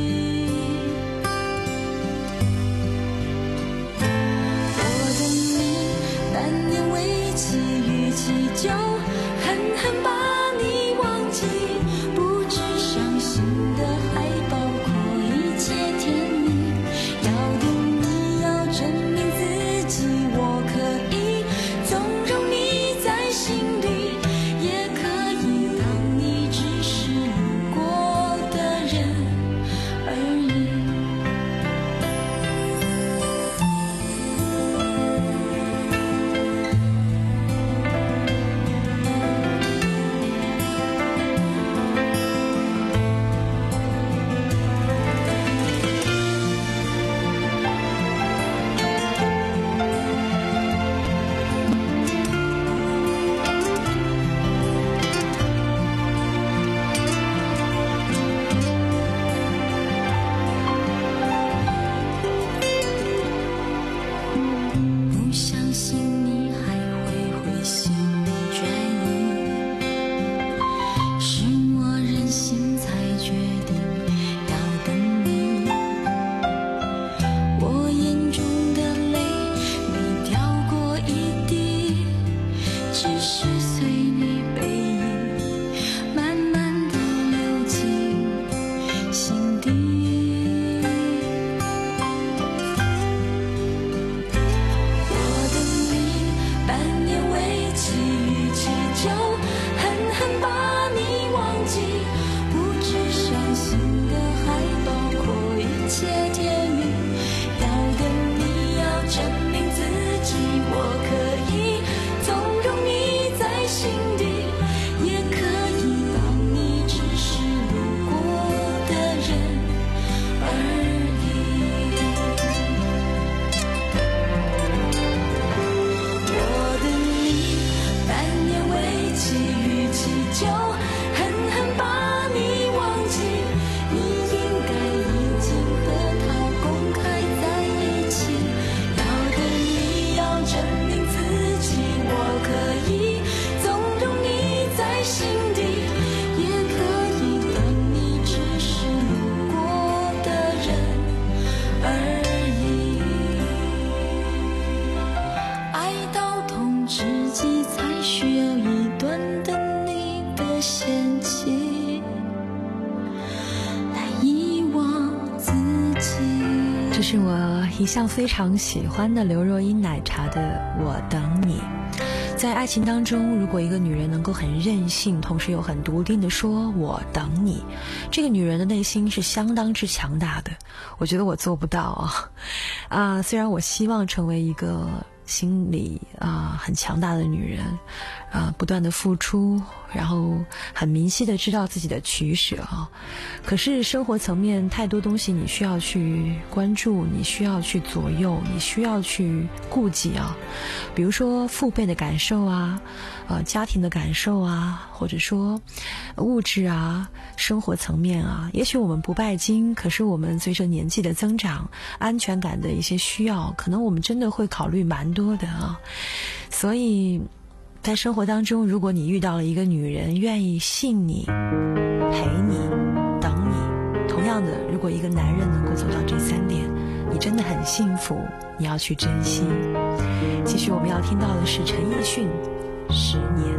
Speaker 11: 就狠狠把你忘记，不止伤心的还包括一切甜蜜。要等你要证明自己，我可以纵容你在心里，也可以当你只是路过的人而已。
Speaker 2: 这是我一向非常喜欢的刘若英奶茶的《我等你》。在爱情当中，如果一个女人能够很任性，同时又很笃定地说我等你，这个女人的内心是相当之强大的。我觉得我做不到啊，啊，虽然我希望成为一个心里啊、呃、很强大的女人，啊、呃，不断的付出，然后很明晰的知道自己的取舍啊。可是生活层面太多东西你需要去关注，你需要去左右，你需要去顾及啊。比如说父辈的感受啊，呃，家庭的感受啊，或者说物质啊，生活层面啊。也许我们不拜金，可是我们随着年纪的增长，安全感的一些需要，可能我们真的会考虑蛮多的啊。所以在生活当中，如果你遇到了一个女人愿意信你、陪你、等你，同样的，如果一个男人能够做到这三点，你真的很幸福，你要去珍惜。继续我们要听到的是陈奕迅《十年》。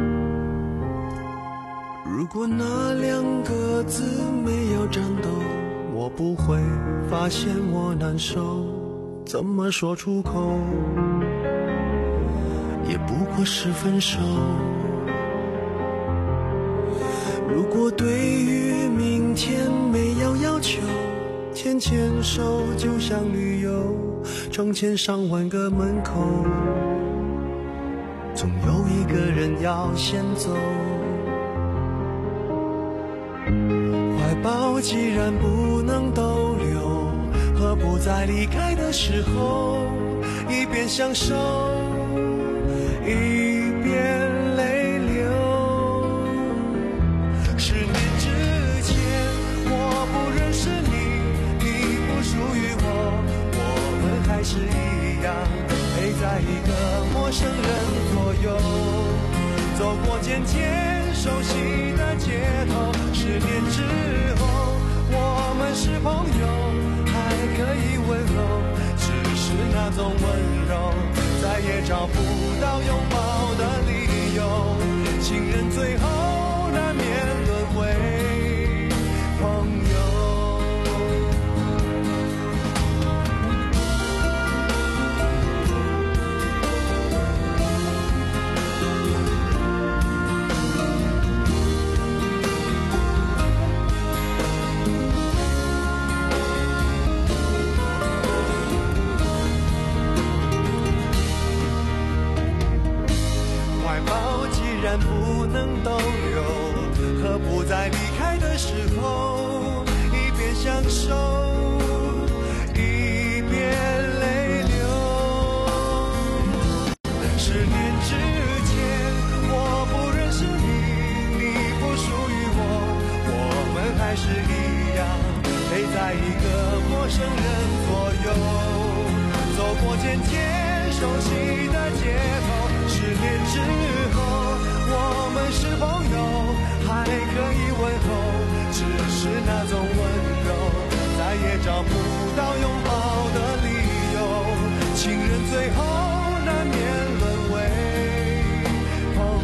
Speaker 19: 如果那两个字没有颤抖，我不会发现我难受，怎么说出口也不过是分手。 如果对于明天没有要求，牵牵手就像旅游，成千上万个门口，总有一个人要先走。怀抱既然不能逗留，何不在离开的时候，一边享受一边泪流。十年之前我不认识你，你不属于我，我们还是一样陪在一个陌生人左右，走过渐渐熟悉的街头。十年之后我们是朋友，还可以问候，只是那种温柔再也找不到拥抱的理由，情人最后难免沦为朋友。不能逗留，何不在离开的时候，一边享受一边泪流。十年之前我不认识你，你不属于我，我们还是一样陪在一个陌生人左右，走过渐渐熟悉的街头。十年之后我们是朋友，还可以问候，只是那种温柔再也找不到拥抱的理由，情人最后难免沦为朋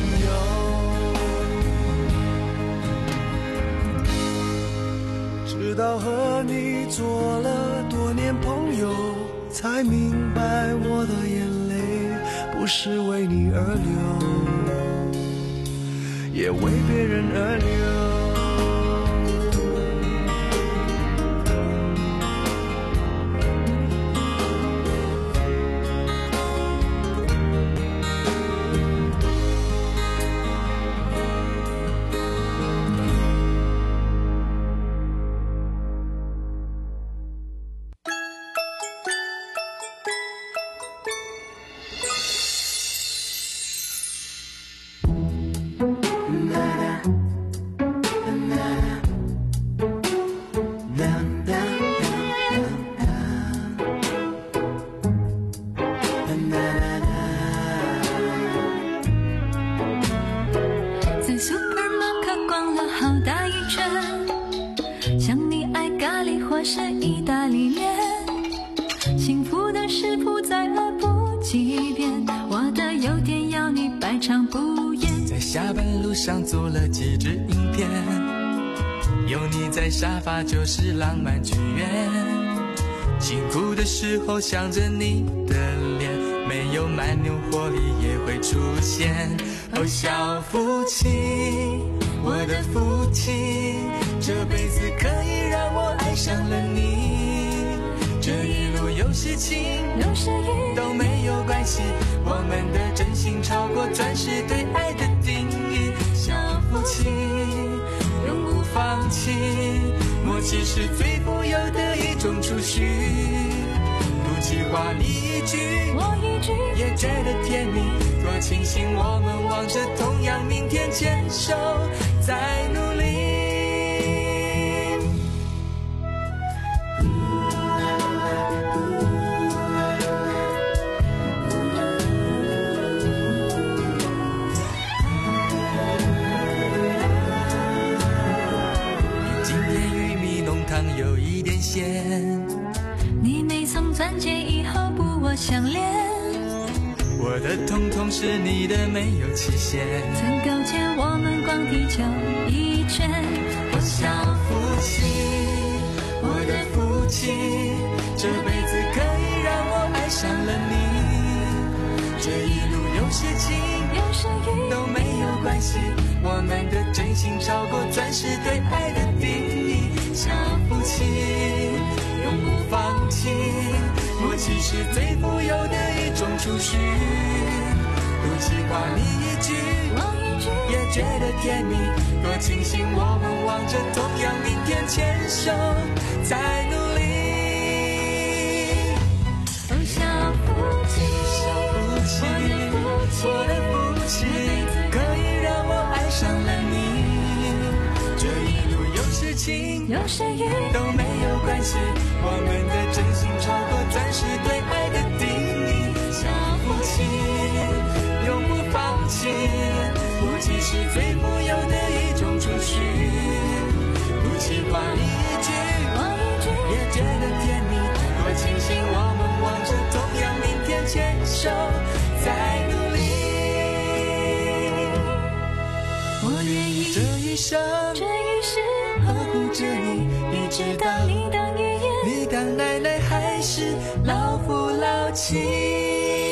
Speaker 19: 友。直到和你做了多年朋友，才明白我的眼泪不是为你而流，也为别人而流。
Speaker 12: 做了几支影片，有你在沙发就是浪漫剧院。辛苦的时候想着你的脸，没有蛮牛活力也会出现。哦，小夫妻，我的夫妻，这辈子可以让我爱上了你。这一路有时晴，有时雨都没有关系，我们的真心超过钻石对爱的定义。小夫妻永不放弃，默契是最富有的一种储蓄。不计划你一句我一句也觉得甜蜜，多庆幸我们望着同样明天，牵手再努力。有一点咸，
Speaker 11: 你没从钻戒以后不我相恋，
Speaker 12: 我的统统是你的没有期限，
Speaker 11: 曾勾结我们逛地球一圈。
Speaker 12: 我小夫妻，我的夫妻，这辈子可以让我爱上了你。这一路有时晴有时雨都没有关系，我我们的真心超过钻石对爱的定义。小夫妻永不放弃，默契是最富有的一种储蓄。不计划你一句，也觉得甜蜜。多庆幸我们望着同样明天，牵手在努力。
Speaker 11: 哦，小夫妻，
Speaker 12: 小夫妻，我的夫妻，可以让我爱上了你。这一路有事情，
Speaker 11: 有谁与
Speaker 12: 都没有关系。我们的真心超过钻石对爱的定义。小夫妻永不放弃，默契是最富有的一种储蓄。不计划你一句，也觉得甜蜜。多庆幸我们望着同样明天，牵手在努力。
Speaker 11: 我愿意
Speaker 12: 这一生，
Speaker 11: 这一世
Speaker 12: 呵护着你，一直到
Speaker 11: 你当爷爷，
Speaker 12: 你当奶奶，还是老夫老妻。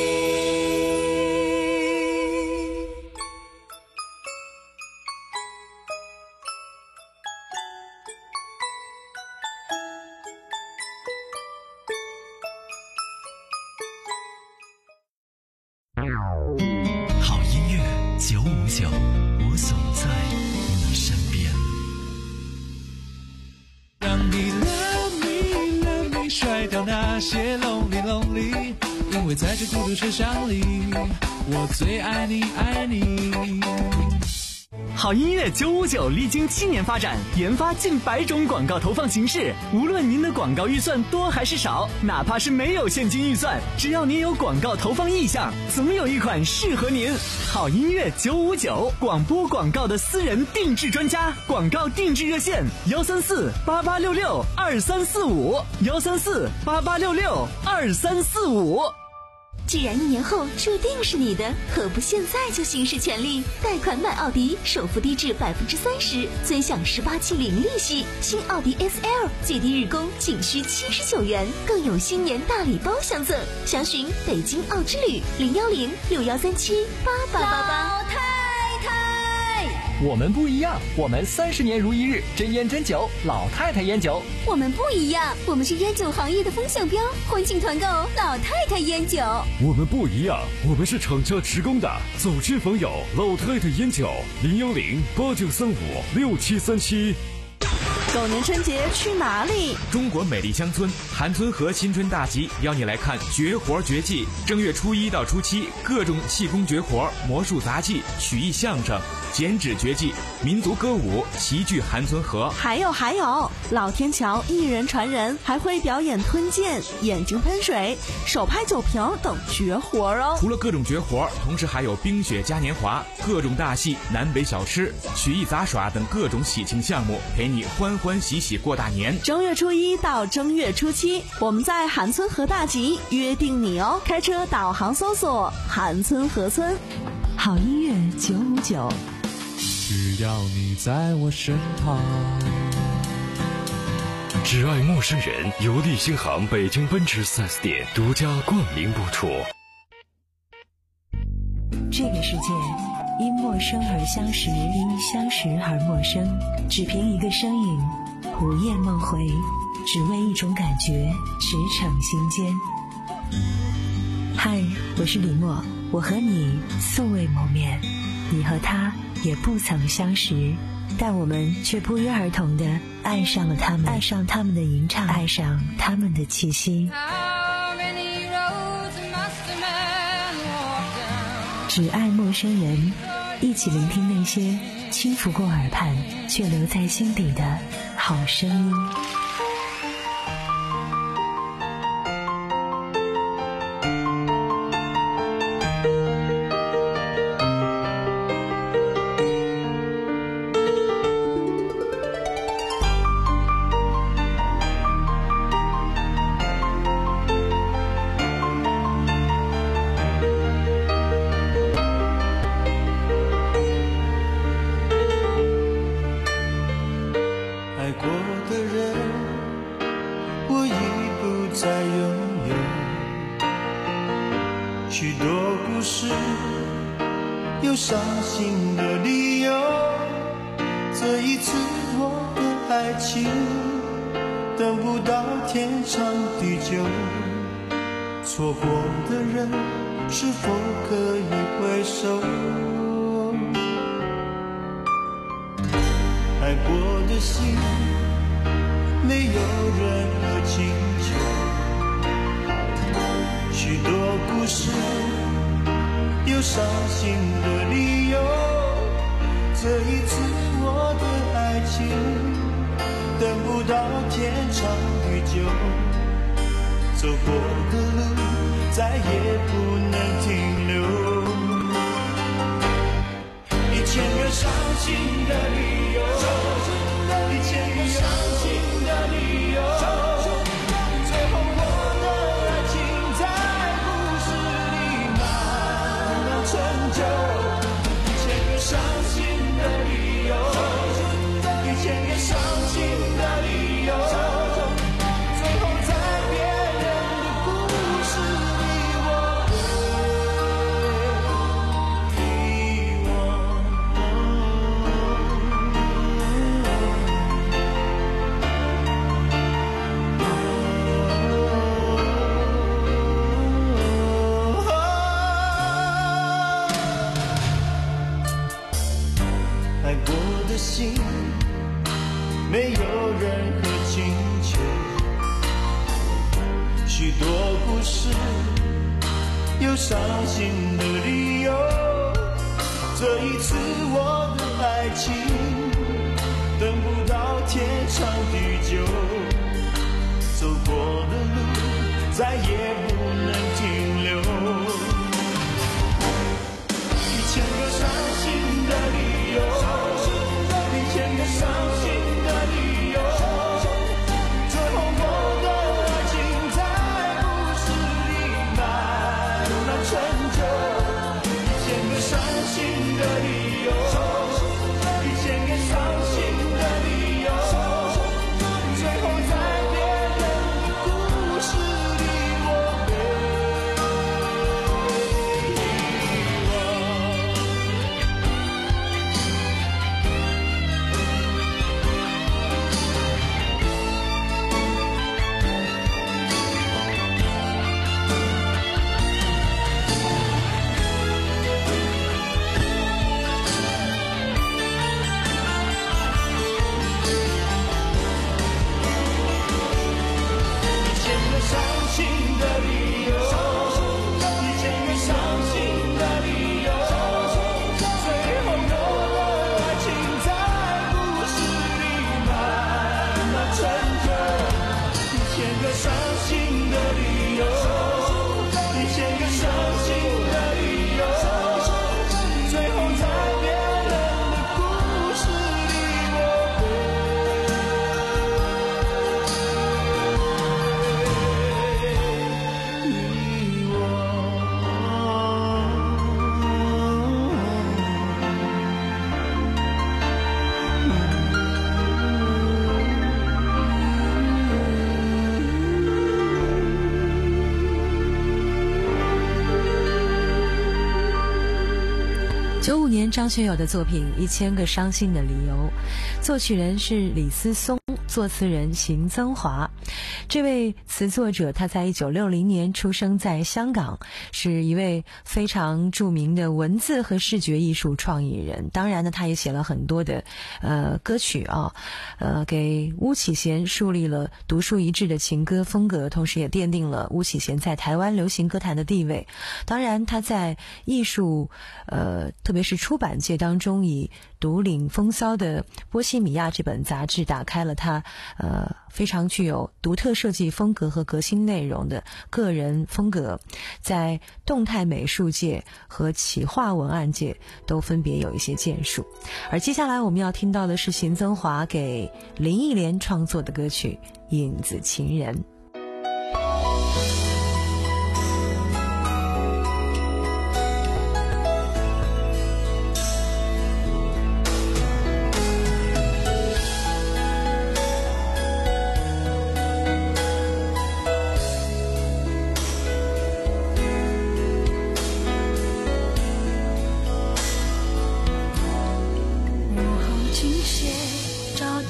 Speaker 16: 好音乐九五九，我总在你身边。
Speaker 4: 让你 love me love me， 甩掉那些 lonely lonely， 因为在这孤独车厢里，我最爱你爱你。
Speaker 3: 好音乐九五九历经七年发展，研发近百种广告投放形式。无论您的广告预算多还是少，哪怕是没有现金预算，只要您有广告投放意向，总有一款适合您。好音乐九五九，广播广告的私人定制专家，广告定制热线：幺三四八八六六二三四五，幺三四八八六六二三四五。
Speaker 6: 既然一年后注定是你的，何不现在就行使权利？贷款买奥迪，首付低至百分之三十，尊享十八期零利息。新奥迪 S L 最低日供仅需七十九元，更有新年大礼包相赠。详询北京奥之旅零幺零六幺三七八八八八。
Speaker 13: 老太太，我们不一样，我们三十年如一日，真烟真酒，老太太烟酒。
Speaker 6: 我们不一样，我们是烟酒行业的风向标，欢庆团购老太太烟酒。
Speaker 7: 我们不一样，我们是厂家直供的，走之访友老太太烟酒，零幺零八九三五六七三七。
Speaker 1: 狗年春节去哪里？
Speaker 15: 中国美丽乡村韩村河新春大集邀你来看绝活绝技。正月初一到初七，各种气功绝活、魔术杂技、曲艺相声、剪纸绝技、民族歌舞齐聚韩村河。
Speaker 1: 还有还有，老天桥一人传人，还会表演吞剑、眼睛喷水、手拍酒瓶等绝活哦。
Speaker 15: 除了各种绝活，同时还有冰雪嘉年华、各种大戏、南北小吃、曲艺杂耍等各种喜庆项目，陪你欢欢喜喜过大年。
Speaker 1: 正月初一到正月初七，我们在韩村河大集约定你哦。开车导航搜索韩村河村。
Speaker 2: 好音乐九五九，
Speaker 4: 只要你在我身旁。
Speaker 7: 只爱陌生人，由利星行北京奔驰 四 S 店独家冠名播出。
Speaker 2: 这个世界因陌生而相识，因相识而陌生，只凭一个身影，午夜梦回，只为一种感觉，驰骋心间。嗨，我是李默，我和你素未谋面，你和他也不曾相识，但我们却不约而同地爱上了他们，爱上他们的吟唱，爱上他们的气息。只爱陌生人，一起聆听那些轻拂过耳畔却留在心底的好声音。
Speaker 19: 许多故事有伤心的理由。 一次我的爱情等不到天长地久，错过的人是否可以回首？爱过的心没有任何请求，许多故事有伤心的理由，这一次我的爱情等不到天长地久，走过的路再也不能停留。一千个伤心的理由，一千个伤心的理由，最后我的爱情在故事里慢慢成就。一千个伤心的理由，一千个伤心的理由，最后在别人的故事里我被遗忘。爱过的心没有任何请求，许多故事有伤心的理由，这一次我的爱情等不到天长地久，走过的路再也不能停留。一千个伤心的理由，一千个伤心的理由，最后我的爱情在故事里慢慢成就。一千个伤心的理由，一千个伤心的理由，最后在别人的故事里我被遗忘。一千个伤心的理由，一千个伤心的理由，最后我的爱情在故事里慢慢成就。一千个伤心的理由，一千个伤心的理由，最后在别人的故事里我被遗
Speaker 2: 九五年张学友的作品《一千个伤心的理由》，作曲人是李思松，作词人邢增华。这位词作者他在一九六零年出生在香港，是一位非常著名的文字和视觉艺术创意人。当然呢，他也写了很多的呃歌曲啊，呃给巫启贤树立了独树一帜的情歌风格，同时也奠定了巫启贤在台湾流行歌坛的地位。当然他在艺术呃特别是出版界当中，以独领风骚的《波西米亚》这本杂志打开了他呃非常具有独特设计风格和革新内容的个人风格，在动态美术界和企划文案界都分别有一些建树。而接下来我们要听到的是邢增华给林忆莲创作的歌曲《影子情人》。
Speaker 11: 午后倾斜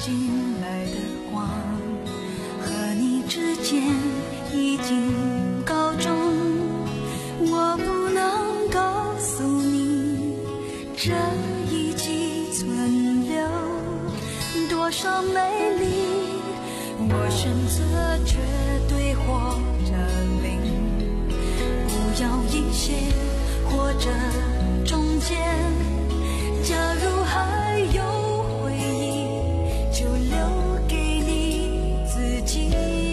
Speaker 11: 进来的光，和你之间已经告终。我不能告诉你，这一季存留多少美丽。我选择绝对或者零，不要一些或者中间。假如还有回忆，就留给你自己。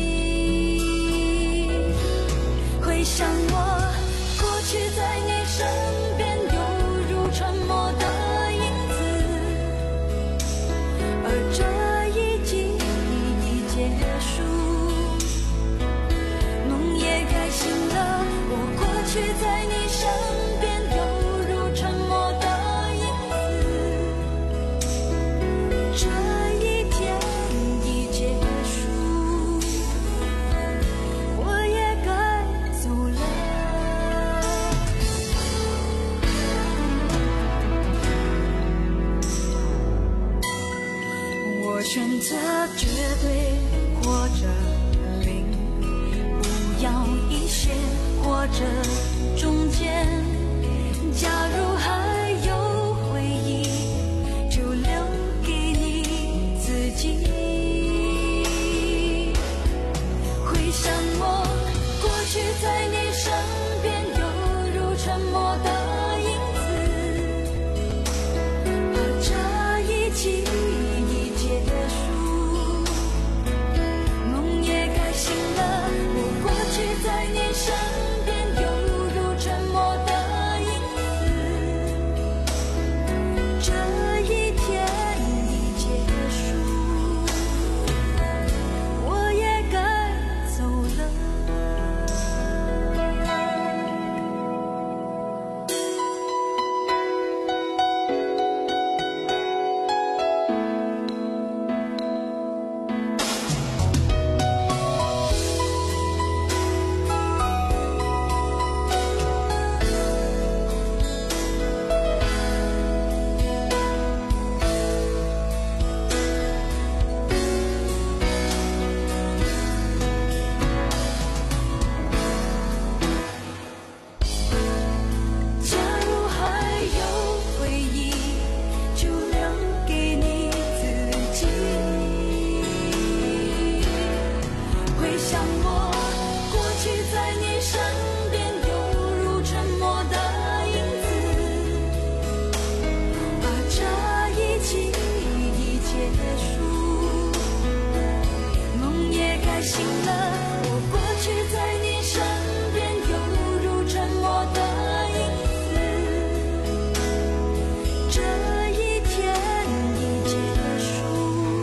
Speaker 11: 回想我过去在你身边，犹如沉默的影子，而这一季已结束，梦也该醒了。我过去在你身边，犹如沉默的影子，这一天已结束，我也该走了。我选择绝对或者零，不要一些或者中间。假如还有回忆，就留给你自己。回想我过去在你身边，犹如沉默的影子，而这一季已结束，梦也该醒了。我过去在你身边，犹如沉默的影子，这一天已结束，我也该走了。假如还有回忆，就留给你自己。回想我过去在你身边，犹如沉默的影子，而这一季已结束，梦也该醒了。我过去在你身边，犹如沉默的影子，这一天已结束，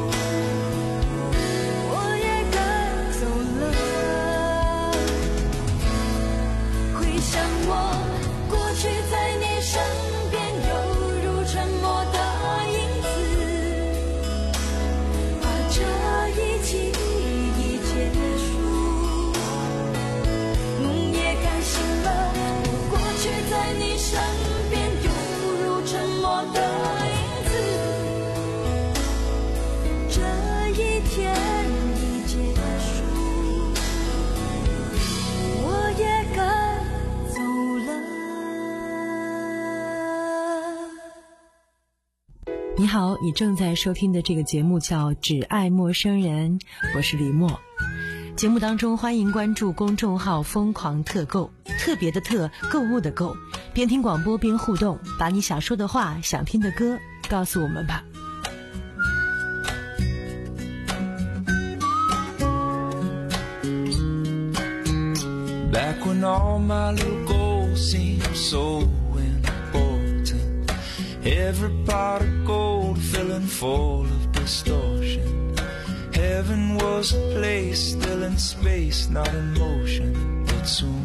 Speaker 11: 我也该走了。回想我过去在你身边，犹如沉默的影子，而这一季已结束，梦也该醒了。我过去在你身边，犹如沉默的影子，这一天已结束，我也该走了。
Speaker 2: 你好，你正在收听的这个节目叫《只爱陌生人》，我是李默。节目当中欢迎关注公众号疯狂特购，特别的特，购物的购，边听广播边互动，把你想说的话，想听的歌告诉我们吧。
Speaker 5: Back when all my little goals seemed so important, every pot of gold filling full of distortion. Heaven was a place still in space, not in motion, but soon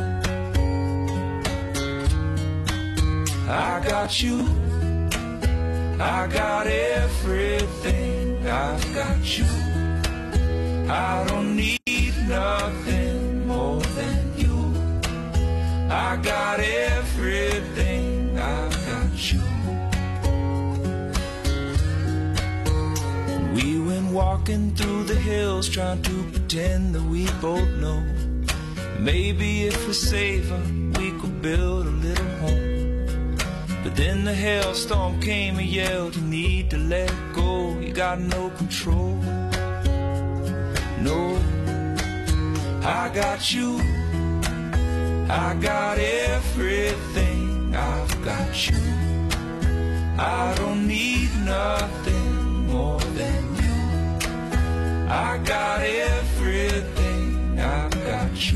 Speaker 5: I got you, I got everything, I've got you, I don't need nothing more than you. I got everything, I've got you. We walking through the hills trying to pretend that we both know. Maybe if we save her, we could build a little home. But then the hailstorm came and yelled, you need to let go. You got no control. No, I got you. I got everything. I've got you. I don't need nothing more than you. I got everything. I've got you.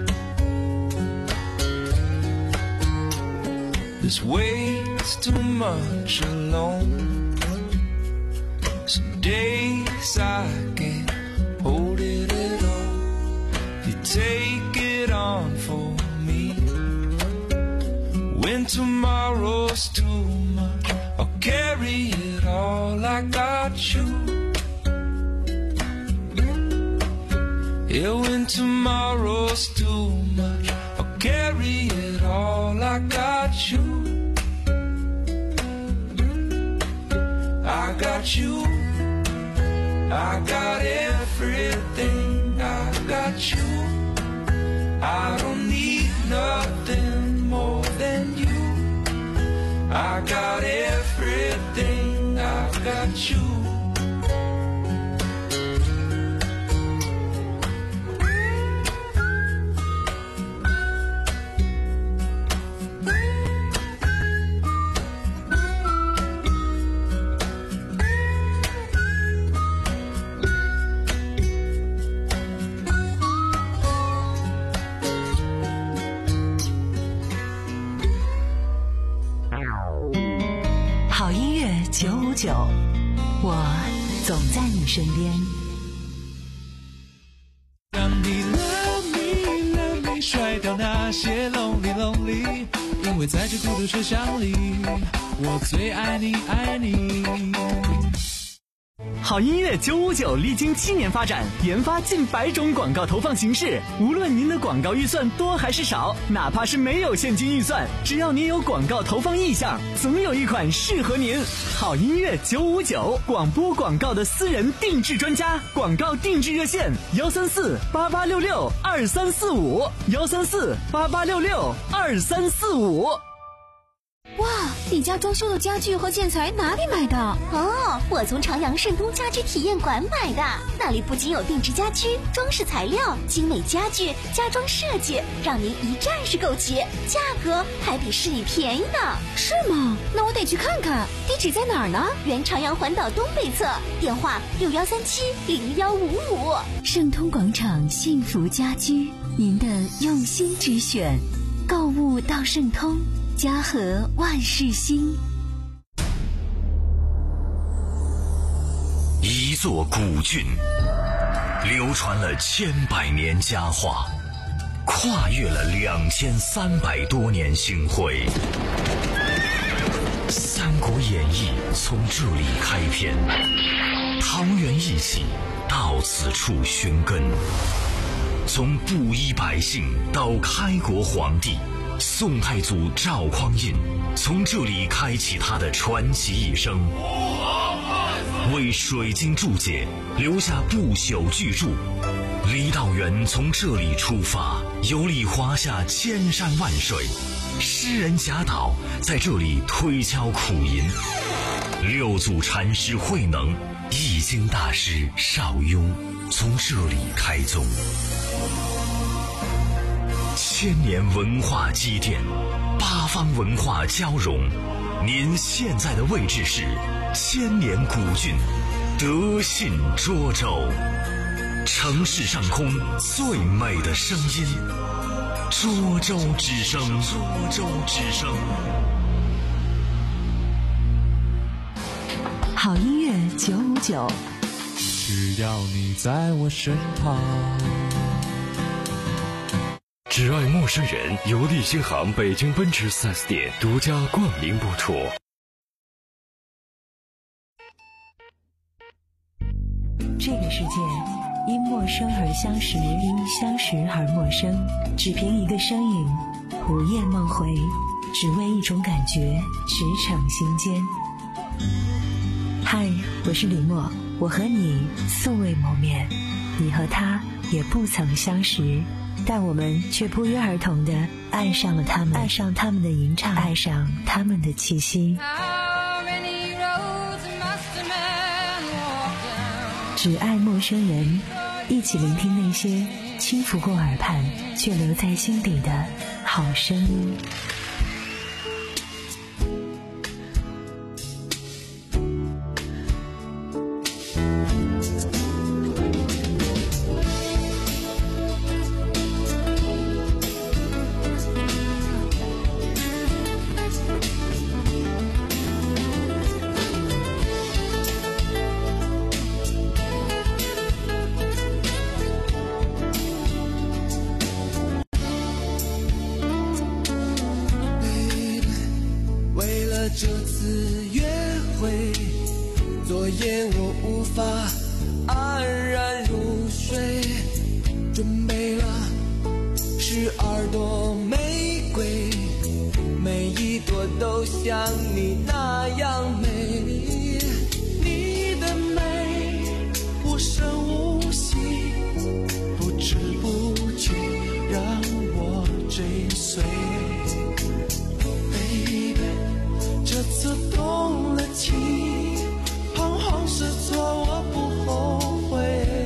Speaker 5: This weight's too much alone. Some days I can't hold it at all. You take it on for me. When tomorrow's too much, I'll carry it all. I got you. Yeah, when tomorrow's too much, I'll carry it all. I got you. I got you. I got everything. I got you. I don't need nothing more than you. I got everything. I've got you.
Speaker 2: 好音乐九五九，我总在你身边。
Speaker 4: 让你 love me love me 甩掉那些 lonely lonely， 因为在这孤独车厢里，我最爱你爱你。
Speaker 3: 好音乐九五九历经七年发展，研发近百种广告投放形式。无论您的广告预算多还是少，哪怕是没有现金预算，只要您有广告投放意向，总有一款适合您。好音乐九五九，广播广告的私人定制专家，广告定制热线：幺三四八八六六二三四五，幺三四八八六六二三四五。
Speaker 6: 哇，你家装修的家具和建材哪里买的？哦，我从长阳盛通家居体验馆买的。那里不仅有定制家居、装饰材料、精美家具、家装设计，让您一站式购齐，价格还比市里便宜呢。是吗？那我得去看看。地址在哪儿呢？原长阳环岛东北侧，电话六幺三七零幺五五。
Speaker 2: 盛通广场幸福家居，您的用心之选。购物到盛通。家和万事兴。
Speaker 8: 一座古郡，流传了千百年佳话，跨越了两千三百多年星辉。《三国演义》从这里开篇，桃园义气到此处寻根。从布衣百姓到开国皇帝，宋太祖赵匡胤从这里开启他的传奇一生，为水晶注解留下不朽巨著。李道元从这里出发，游历华夏千山万水。诗人贾岛在这里推敲苦吟。六祖禅师慧能、易经大师邵雍从这里开宗。千年文化积淀，八方文化交融。您现在的位置是千年古郡德信涿州，城市上空最美的声音，涿州之声。涿州之声。
Speaker 2: 好音乐九五九，
Speaker 4: 只要你在我身旁。
Speaker 7: 只爱陌生人由利星行北京奔驰 四 S 店独家冠名播出。
Speaker 2: 这个世界因陌生而相识，因相识而陌生。只凭一个身影，午夜梦回，只为一种感觉，驰骋心间。嗨，我是李默， 我和你素未谋面，你和他也不曾相识，但我们却不约而同地爱上了他们，爱上他们的吟唱，爱上他们的气息。只爱陌生人，一起聆听那些轻拂过耳畔却留在心底的好声音。
Speaker 4: 这次约会，昨夜我无法安然入睡，准备了十二朵玫瑰，每一朵都像你那样美。你的美无声无息，不知不觉让我追随。这次动了情，彷徨失措我不后悔。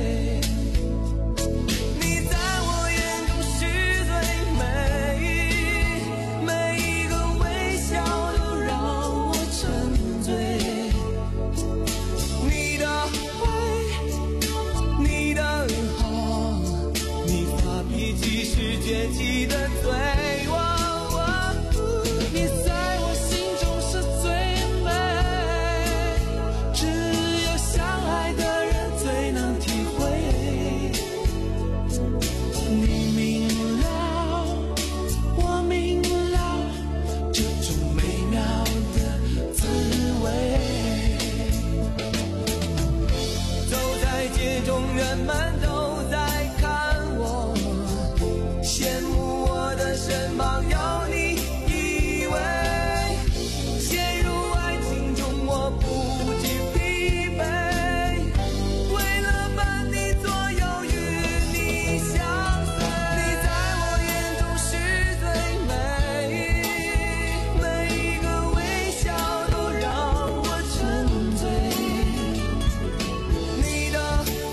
Speaker 4: 你在我眼中是最美，每一个微笑都让我沉醉。你的坏，你的好，你发脾气时崛起的嘴。人们都在看我，羡慕我的身旁有你依偎，陷入爱情中我不知疲惫，为了伴你左右与你相随。你在我眼中是最美，每一个微笑都让我沉醉。你的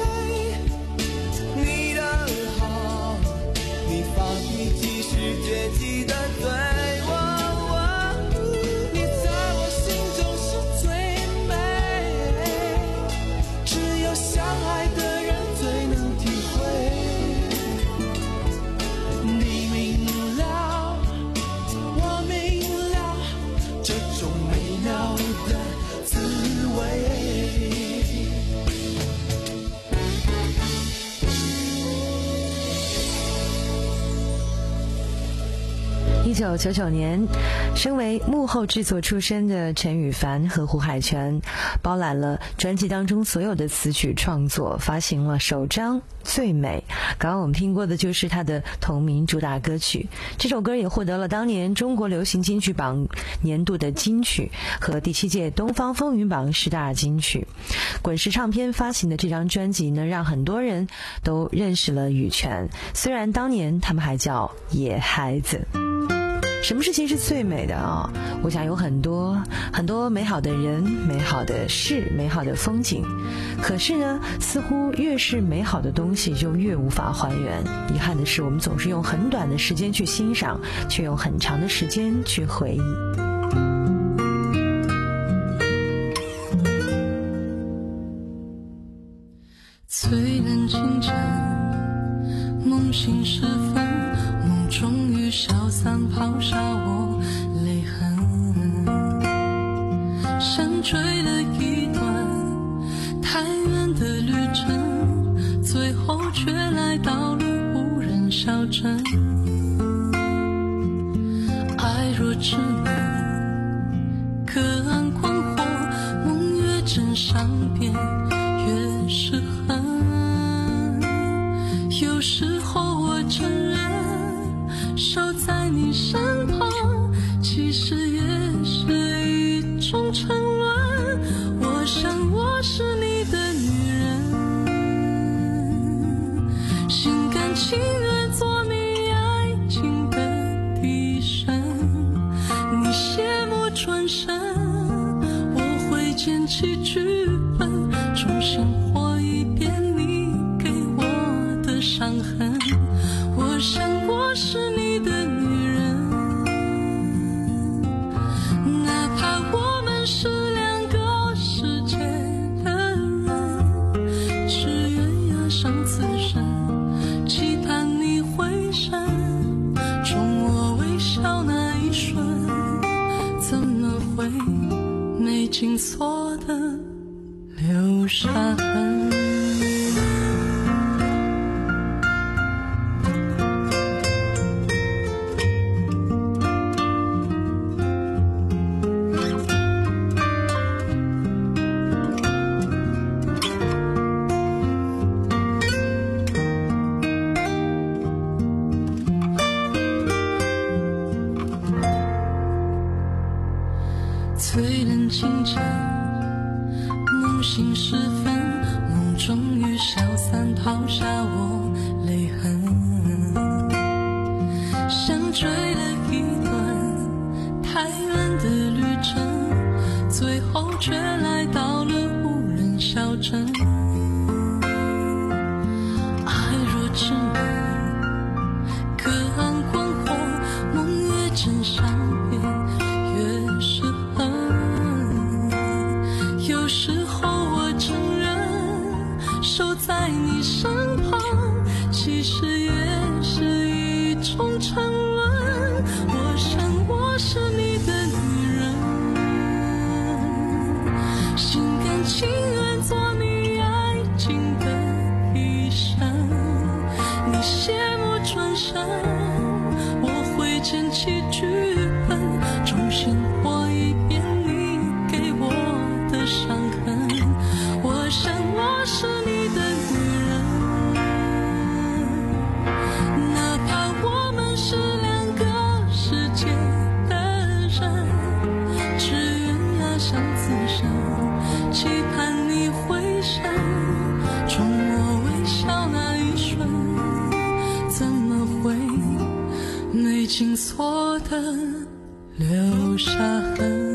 Speaker 4: 你的好，你发脾气时崛起的嘴，哦哦，你在我心中是最美，只有相爱的人最能体会。你明了，我明了，这种美妙的滋味。
Speaker 2: 一九九九年，身为幕后制作出身的陈羽凡和胡海泉包揽了专辑当中所有的词曲创作，发行了首张《最美》。刚刚我们听过的就是他的同名主打歌曲，这首歌也获得了当年中国流行金曲榜年度的金曲和第七届东方风云榜十大金曲。滚石唱片发行的这张专辑呢，让很多人都认识了羽泉，虽然当年他们还叫野孩子。什么事情是最美的啊？我想有很多很多美好的人、美好的事、美好的风景，可是呢，似乎越是美好的东西就越无法还原。遗憾的是，我们总是用很短的时间去欣赏，却用很长的时间去回忆。
Speaker 11: 最冷清晨，梦醒时分，梦终于消散，抛下我泪痕。山追了一段太远的旅程，最后却来到了无人小镇。爱若只能隔岸观火，梦越真善变越是恨。有时候我承认，守在你身旁其实也是一种沉沦。我想我是你的女情愿做你爱情的替身，你谢幕转身，我会捡起剧本，重新活一遍你给我的伤痕。我想我是你的女人，哪怕我们是两个世界的人，只愿押上此生，期盼你回神，冲我微笑那一瞬，怎么会没紧锁的留下痕。最冷清晨，梦醒时分，梦终于消散，抛下我泪痕，像追了一段太远的旅程，最后却来到了无人小镇。爱若只能隔岸观火，梦越真相越越是有时候我承认，守在你身旁，其实也是一种沉沦。我想我是你的女人，心甘情愿做你爱情的替身，你谢幕转身，我会捡起剧本，重新活一遍你给我的伤痕。我想我是你的女人，哪怕我们是两个世界的人，只愿押上此生，期盼你回神，冲我微笑那一瞬，怎么会没紧锁的留下痕。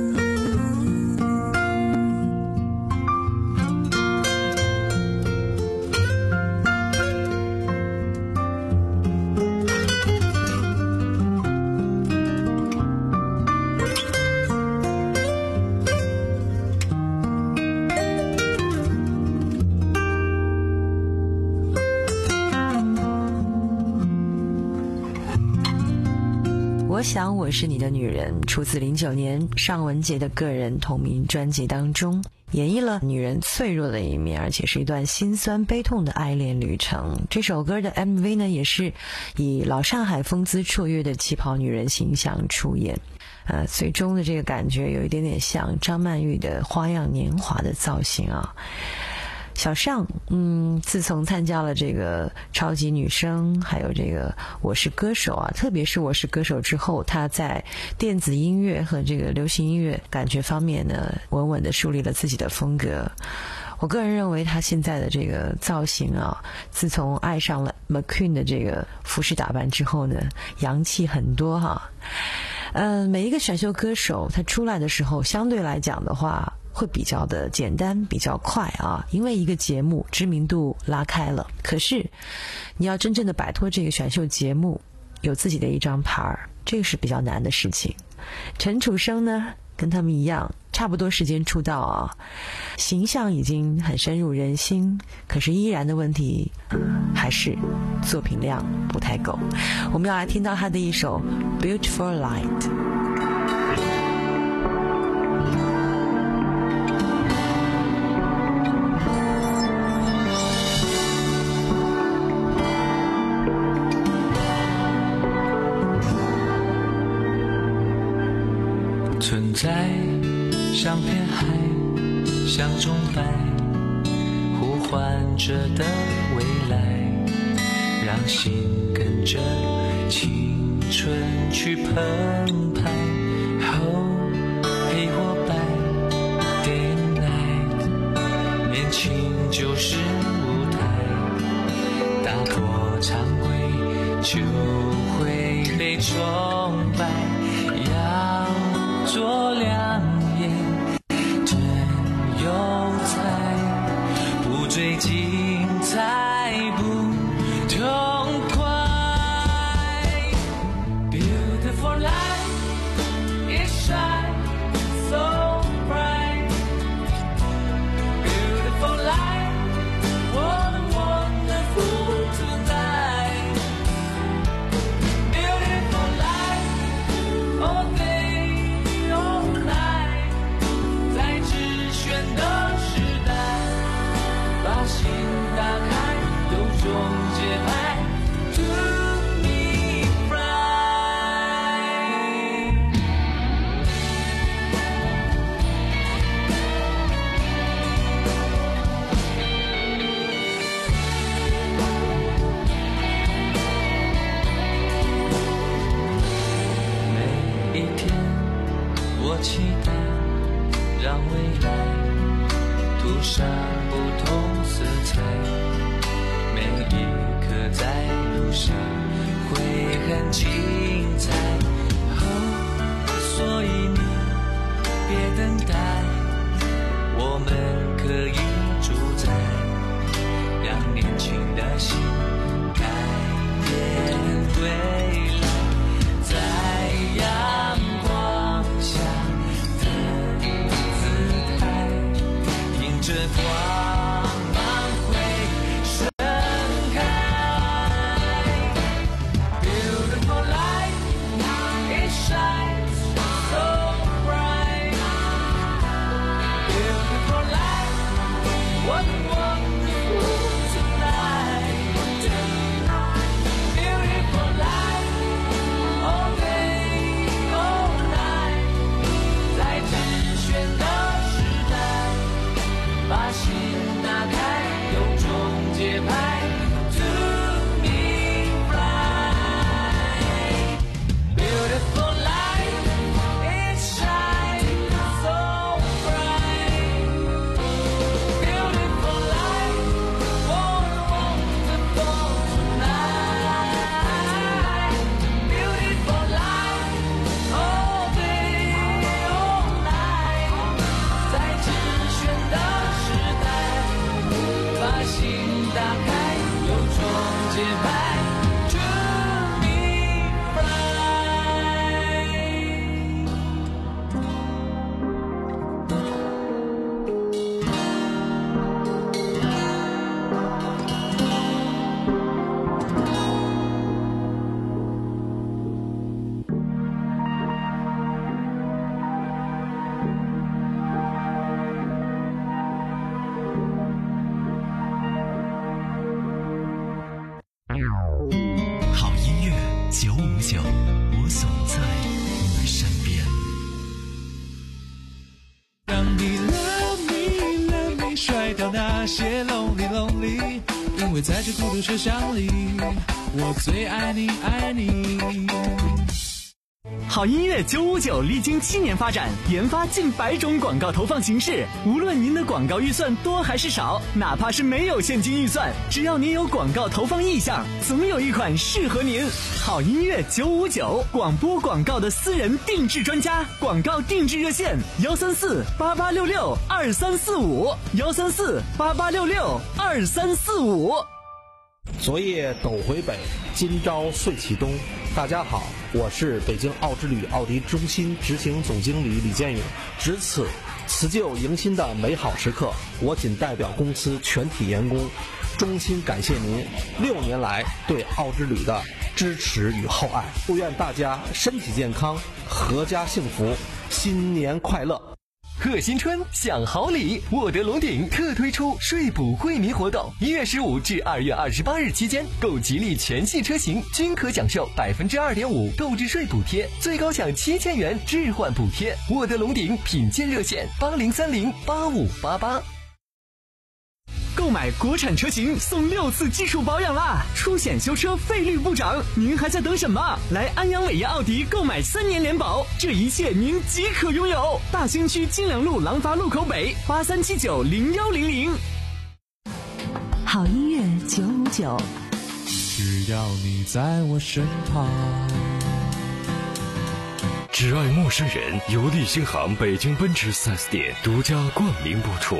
Speaker 2: 我想我是你的女人，出自零九年尚雯婕的个人同名专辑当中，演绎了女人脆弱的一面，而且是一段心酸悲痛的爱恋旅程。这首歌的 M V 呢，也是以老上海风姿绰约的旗袍女人形象出演，呃，最终的这个感觉有一点点像张曼玉的花样年华的造型啊。小尚，嗯，自从参加了这个超级女声，还有这个我是歌手啊，特别是我是歌手之后，他在电子音乐和这个流行音乐感觉方面呢，稳稳地树立了自己的风格。我个人认为他现在的这个造型啊，自从爱上了 McQueen 的这个服饰打扮之后呢，洋气很多哈。嗯，每一个选秀歌手他出来的时候，相对来讲的话会比较的简单，比较快啊，因为一个节目知名度拉开了。可是你要真正的摆脱这个选秀节目，有自己的一张牌，这个是比较难的事情。陈楚生呢，跟他们一样，差不多时间出道啊，形象已经很深入人心，可是依然的问题还是作品量不太够。我们要来听到他的一首 Beautiful Light。
Speaker 5: 存在像片海，像钟摆，呼唤着的未来，让心跟着青春去澎湃。Oh， 黑或白 ，Day and night， 年轻就是舞台，打破常规。
Speaker 12: 就会被崇拜。要做两眼真有才，不追精彩不痛快。 Beautiful life it shines so bright. Beautiful life, what a wonderful tonight. Beautiful life, all day, all night. 在只选的时代，把心打开，有种节拍。To me bright. 每一天，我期待让未来涂上不同色彩。每一刻在路上会很精彩。哦，所以你别等待，我们可以主宰，让年轻的心改变未来。在阳光下的姿态，迎着光芒会盛开。Beautiful light, it shines so bright. Beautiful light, what a wonderful tonight. Beautiful light, all day, all night. 在只选的时代，把心打开，有种节拍。To me bright. Beautiful light, it shines so bright. Beautiful light, what a wonderful tonight. Beautiful light, all day, all night. 在只选的时代，把心打开，有种节拍。To me bright.
Speaker 16: 好音乐九五九，我总在你身边。
Speaker 4: 让你 love me love me 甩掉那些 lonely lonely， 因为在这孤独车厢里，我最爱你爱你。
Speaker 3: 好音乐九五九历经七年发展，研发近百种广告投放形式。无论您的广告预算多还是少，哪怕是没有现金预算，只要您有广告投放意向，总有一款适合您。好音乐九五九，广播广告的私人定制专家，广告定制热线：幺三四八八六六二三四五，幺三四八八六六二三四五。
Speaker 14: 昨夜斗回北，今朝岁启东。大家好，我是北京奥之旅奥迪中心执行总经理李建勇。值此辞旧迎新的美好时刻，我仅代表公司全体员工，衷心感谢您六年来对奥之旅的支持与厚爱。祝愿大家身体健康，阖家幸福，新年快乐！
Speaker 13: 贺新春享好礼，沃德龙鼎特推出税补惠民活动，一月十五至二月二十八日期间，购吉利全系车型均可享受百分之二点五购置税补贴，最高享七千元置换补贴。沃德龙鼎品鉴热线：八零三零八五八八。
Speaker 3: 购买国产车型送六次基础保养啦，出险修车费率不涨，您还在等什么？来安阳伟业奥迪购买三年联保，这一切您即可拥有。大兴区金良路廊坊路口北，八三七九零幺零零。
Speaker 2: 好音乐九五九。
Speaker 4: 只要你在我身旁。
Speaker 7: 只爱陌生人由利星行北京奔驰 四 S 店独家冠名播出。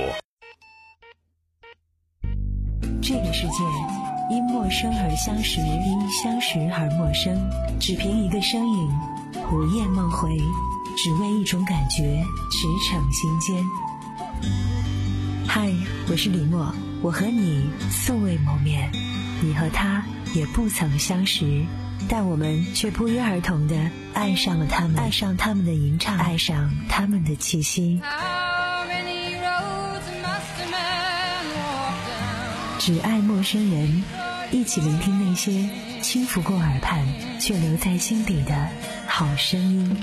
Speaker 2: 这个世界因陌生而相识，因相识而陌生，只凭一个身影，午夜梦回，只为一种感觉，驰骋心间。嗨，我是李默，我和你素未谋面，你和他也不曾相识，但我们却不约而同地爱上了他们，爱上他们的吟唱，爱上他们的气息。只爱陌生人，一起聆听那些轻拂过耳畔却留在心底的好声音。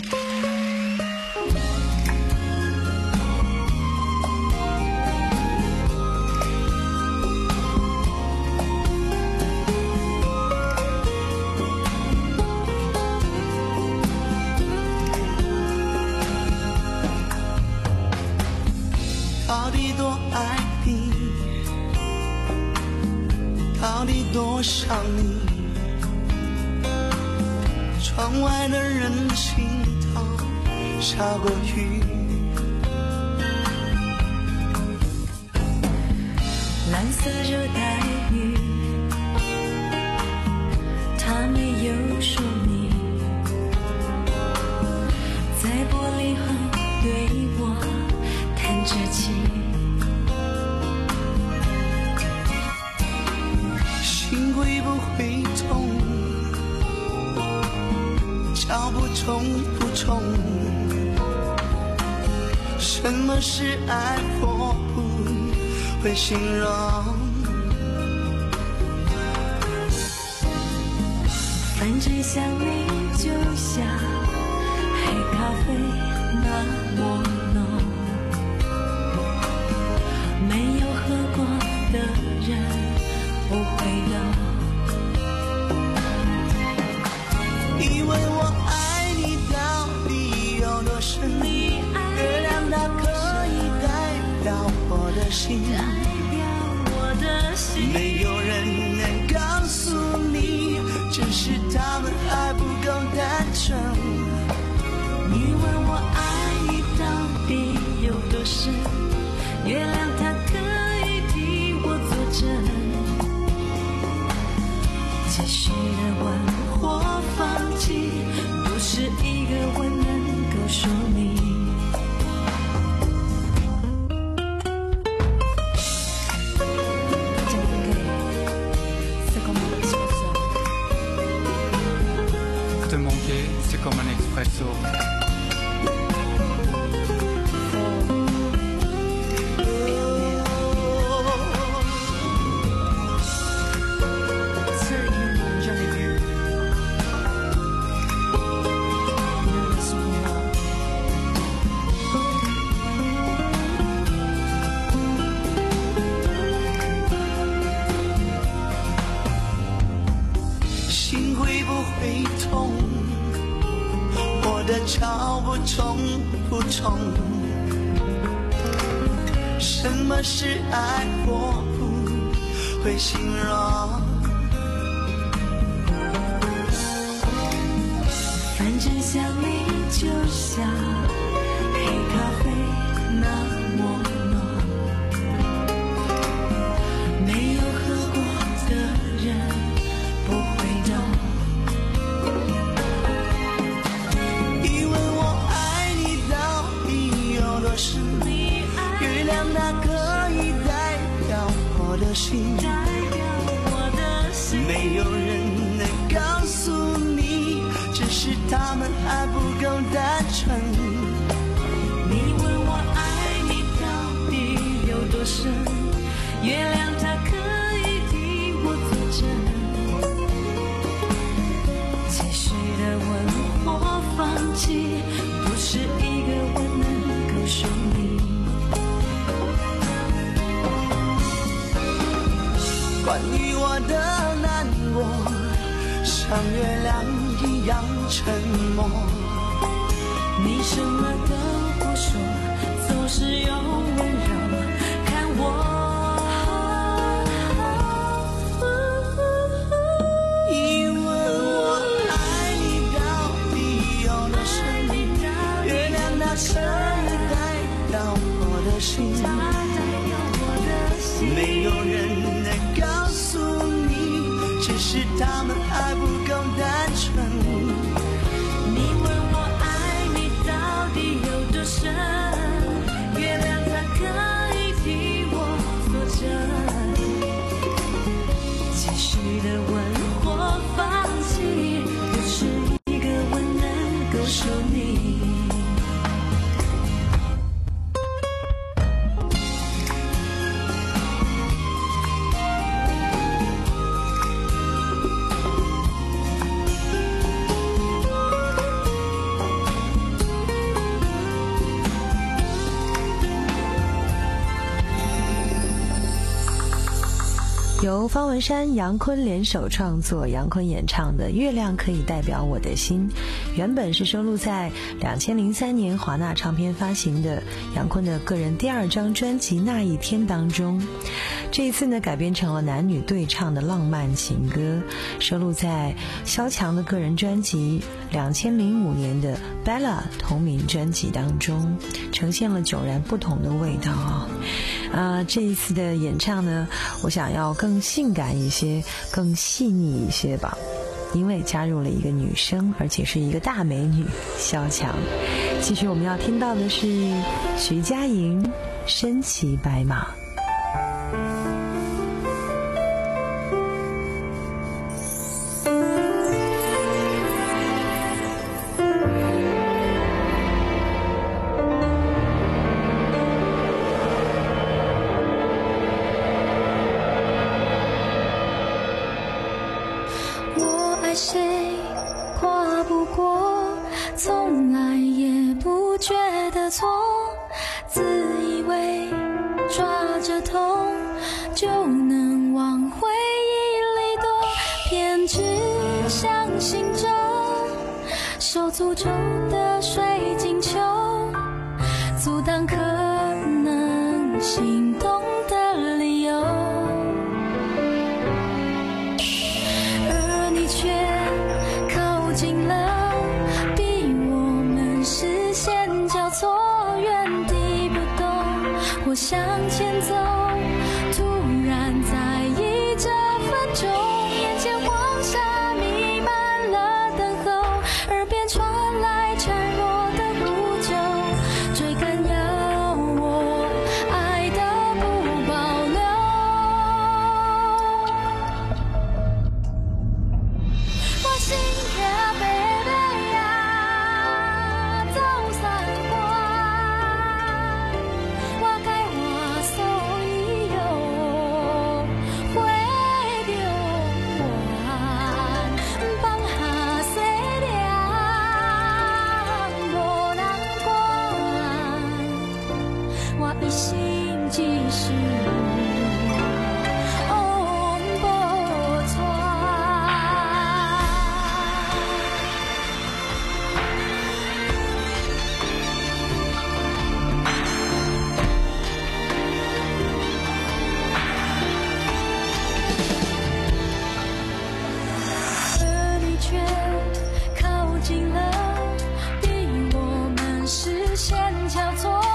Speaker 19: 到底多爱你，到底多想你，窗外的人行道下过雨，
Speaker 11: 蓝色热带雨，它没有说明，在玻璃后对我看着起，
Speaker 19: 心会不会痛，脚步重不重，什么是爱，我不会形容，
Speaker 11: 反正想你就像黑咖啡那么浓，没有喝过的人不会懂，
Speaker 19: 以为我爱你到底有多深，月亮它可以代表我的心，没有人能告诉你，只是他们还不够单纯。
Speaker 11: 你问我爱你到底有多深，月亮它可以替我作证，继续的问或放弃，不是一个吻能够说明。
Speaker 17: Te manquer, c'est comme un expresso.
Speaker 19: 脚步重不重，什么是爱，我不会形容，
Speaker 11: 反正想你就像黑咖啡那么浓，没有喝过的人不会懂，
Speaker 19: 月亮它可以代表我的心，没有人能告诉你，只是他们还不够单纯。
Speaker 11: 你问我爱你到底有多深，月亮它可以替我作证，继续的问或放弃，不是一个吻能够说明。
Speaker 19: 关于我的难过，像月亮一样沉默，
Speaker 11: 你什么都不说，总是用温柔看我。
Speaker 18: 没有人能告诉你，只是他们还不够单纯。
Speaker 11: 你问我爱你到底有多深，月亮它可以替我作证。继续的问或放弃，不是一个吻能够说明。
Speaker 2: 由方文山、杨坤联手创作，杨坤演唱的《月亮可以代表我的心》，原本是收录在两千零三年华纳唱片发行的杨坤的个人第二张专辑《那一天》当中。这一次呢，改编成了男女对唱的浪漫情歌，收录在萧蔷的个人专辑两千零五年的《Bella》同名专辑当中，呈现了迥然不同的味道啊、哦！啊，这一次的演唱呢，我想要更性感一些，更细腻一些吧，因为加入了一个女生，而且是一个大美女萧蔷。继续我们要听到的是徐佳莹《身骑白马》。
Speaker 11: 谁跨不过，从来也不觉得错，自以为抓着痛就能往回忆里躲，偏只相信着手诅咒的水晶球，阻挡可能心动的理由，却靠近了，逼我们视线交错，原地不动。我向前走，突然在意这分钟，眼前黄沙弥漫了等候，耳边传来孱弱的呼救，追赶要我爱的不保留。我心呀，贝贝呀，走散过，我该我所有回流完，放下西凉，无人管，我一心只是。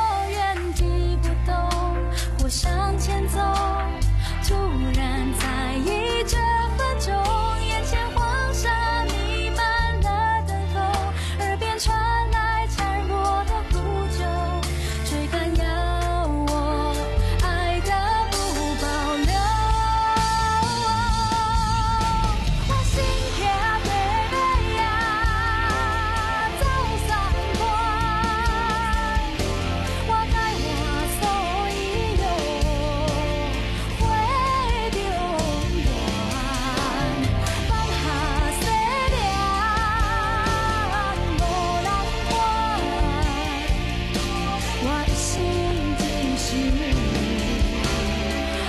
Speaker 11: 我向前走，突然在